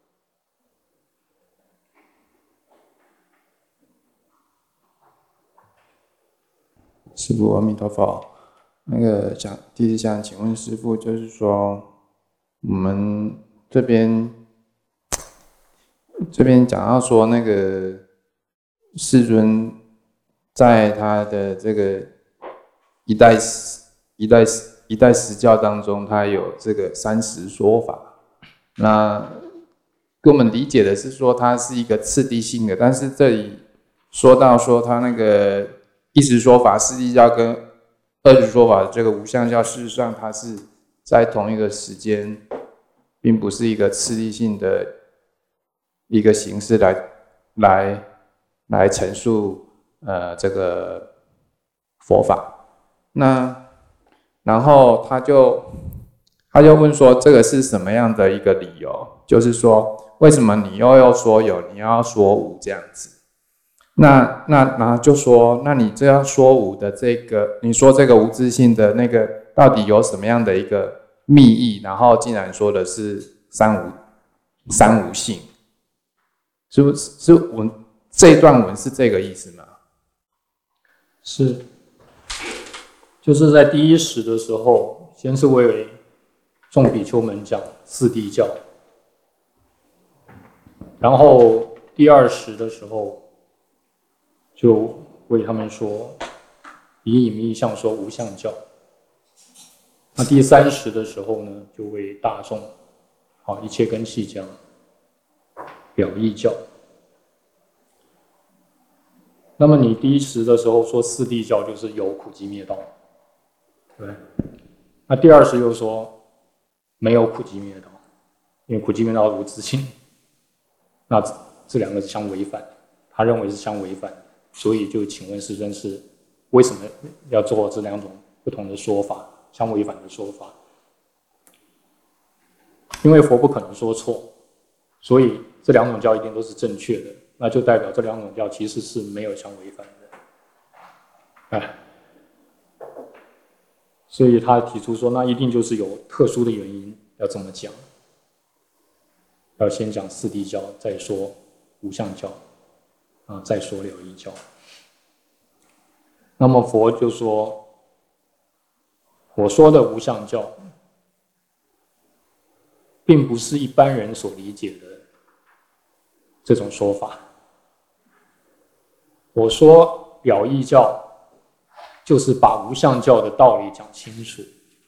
[SPEAKER 3] 师父阿弥陀佛，弟子想请问师父，就是说我们这边讲到说那个世尊在他的这个一代十教当中，他有这个30说法。那跟我们理解的是说，它是一个次第性的，但是这里说到说他那个10说法、四谛教跟20说法的这个无相教，事实上它是在同一个时间，并不是一个次第性的一个形式来陈述这个佛法。那然后他就问说，这个是什么样的一个理由？就是说，为什么你又要说有，你要说无这样子？然后就说，那你这样说无的这个，你说这个无自性的那个，到底有什么样的一个密意？然后竟然说的是三无性，是不是文这一段文是这个意思吗？
[SPEAKER 1] 是，就是在第一时的时候，先是为众比丘们讲四谛教，然后第二时的时候，就为他们说以隐密相说无相教。那第三时的时候呢，就为大众一切根器讲表意教。那么你第一时的时候说四谛教就是有苦集灭道，对。那第二时又说没有苦集灭道，因为苦集灭道无自性，那这两个是相违反，他认为是相违反，所以就请问世尊是为什么要做这两种不同的说法，相违反的说法？因为佛不可能说错，所以这两种教一定都是正确的，那就代表这两种教其实是没有相违反的，所以他提出说，那一定就是有特殊的原因要这么讲，要先讲四谛教，再说无相教，再说了义教。那么佛就说，我说的无相教，并不是一般人所理解的这种说法。我说了义教，就是把无相教的道理讲清楚。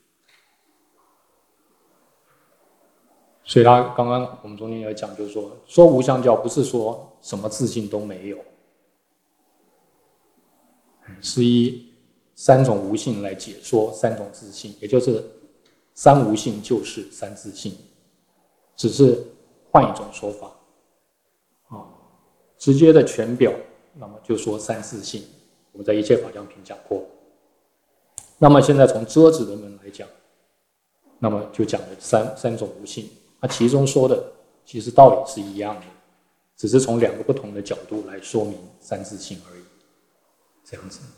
[SPEAKER 1] 所以他刚刚我们中间有讲，就是说无相教不是说什么自性都没有，是以三种无性来解说三种自性，也就是三无性就是三自性，只是换一种说法。直接的全表，那么就说三自性，我们在一切法讲品讲过。那么现在从遮止的门来讲，那么就讲了三种无性，其中说的其实道理是一样的，只是从两个不同的角度来说明三自性而已，这样子。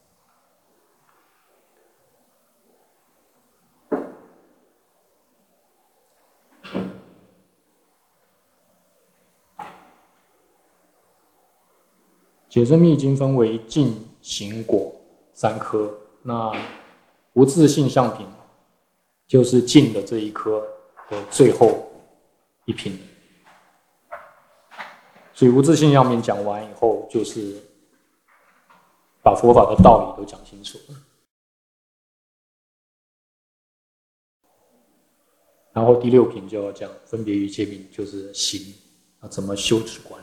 [SPEAKER 1] 解深密经分为净、行、果三科，那无自性相品就是净的这一科的最后一品。所以无自性相品讲完以后，就是把佛法的道理都讲清楚了。然后第6品就要讲分别于界品，就是行，怎么修止观。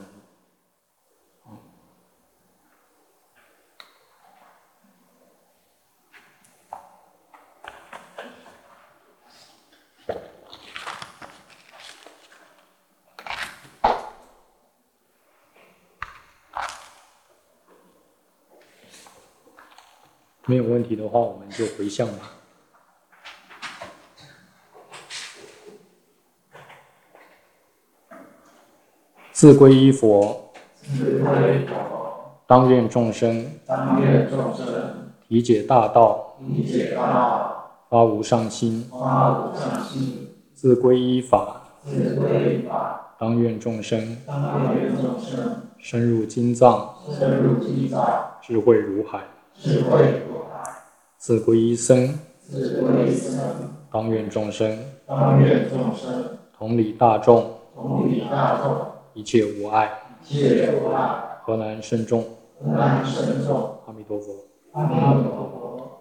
[SPEAKER 1] 没有问题的话，我们就回向吧。自归依佛，当愿众生体解大道，发无上心；自归依法，当愿众生深入经藏，智慧如海；自归依僧，当愿众生同理大众，一切无碍，河南深重。阿弥陀佛。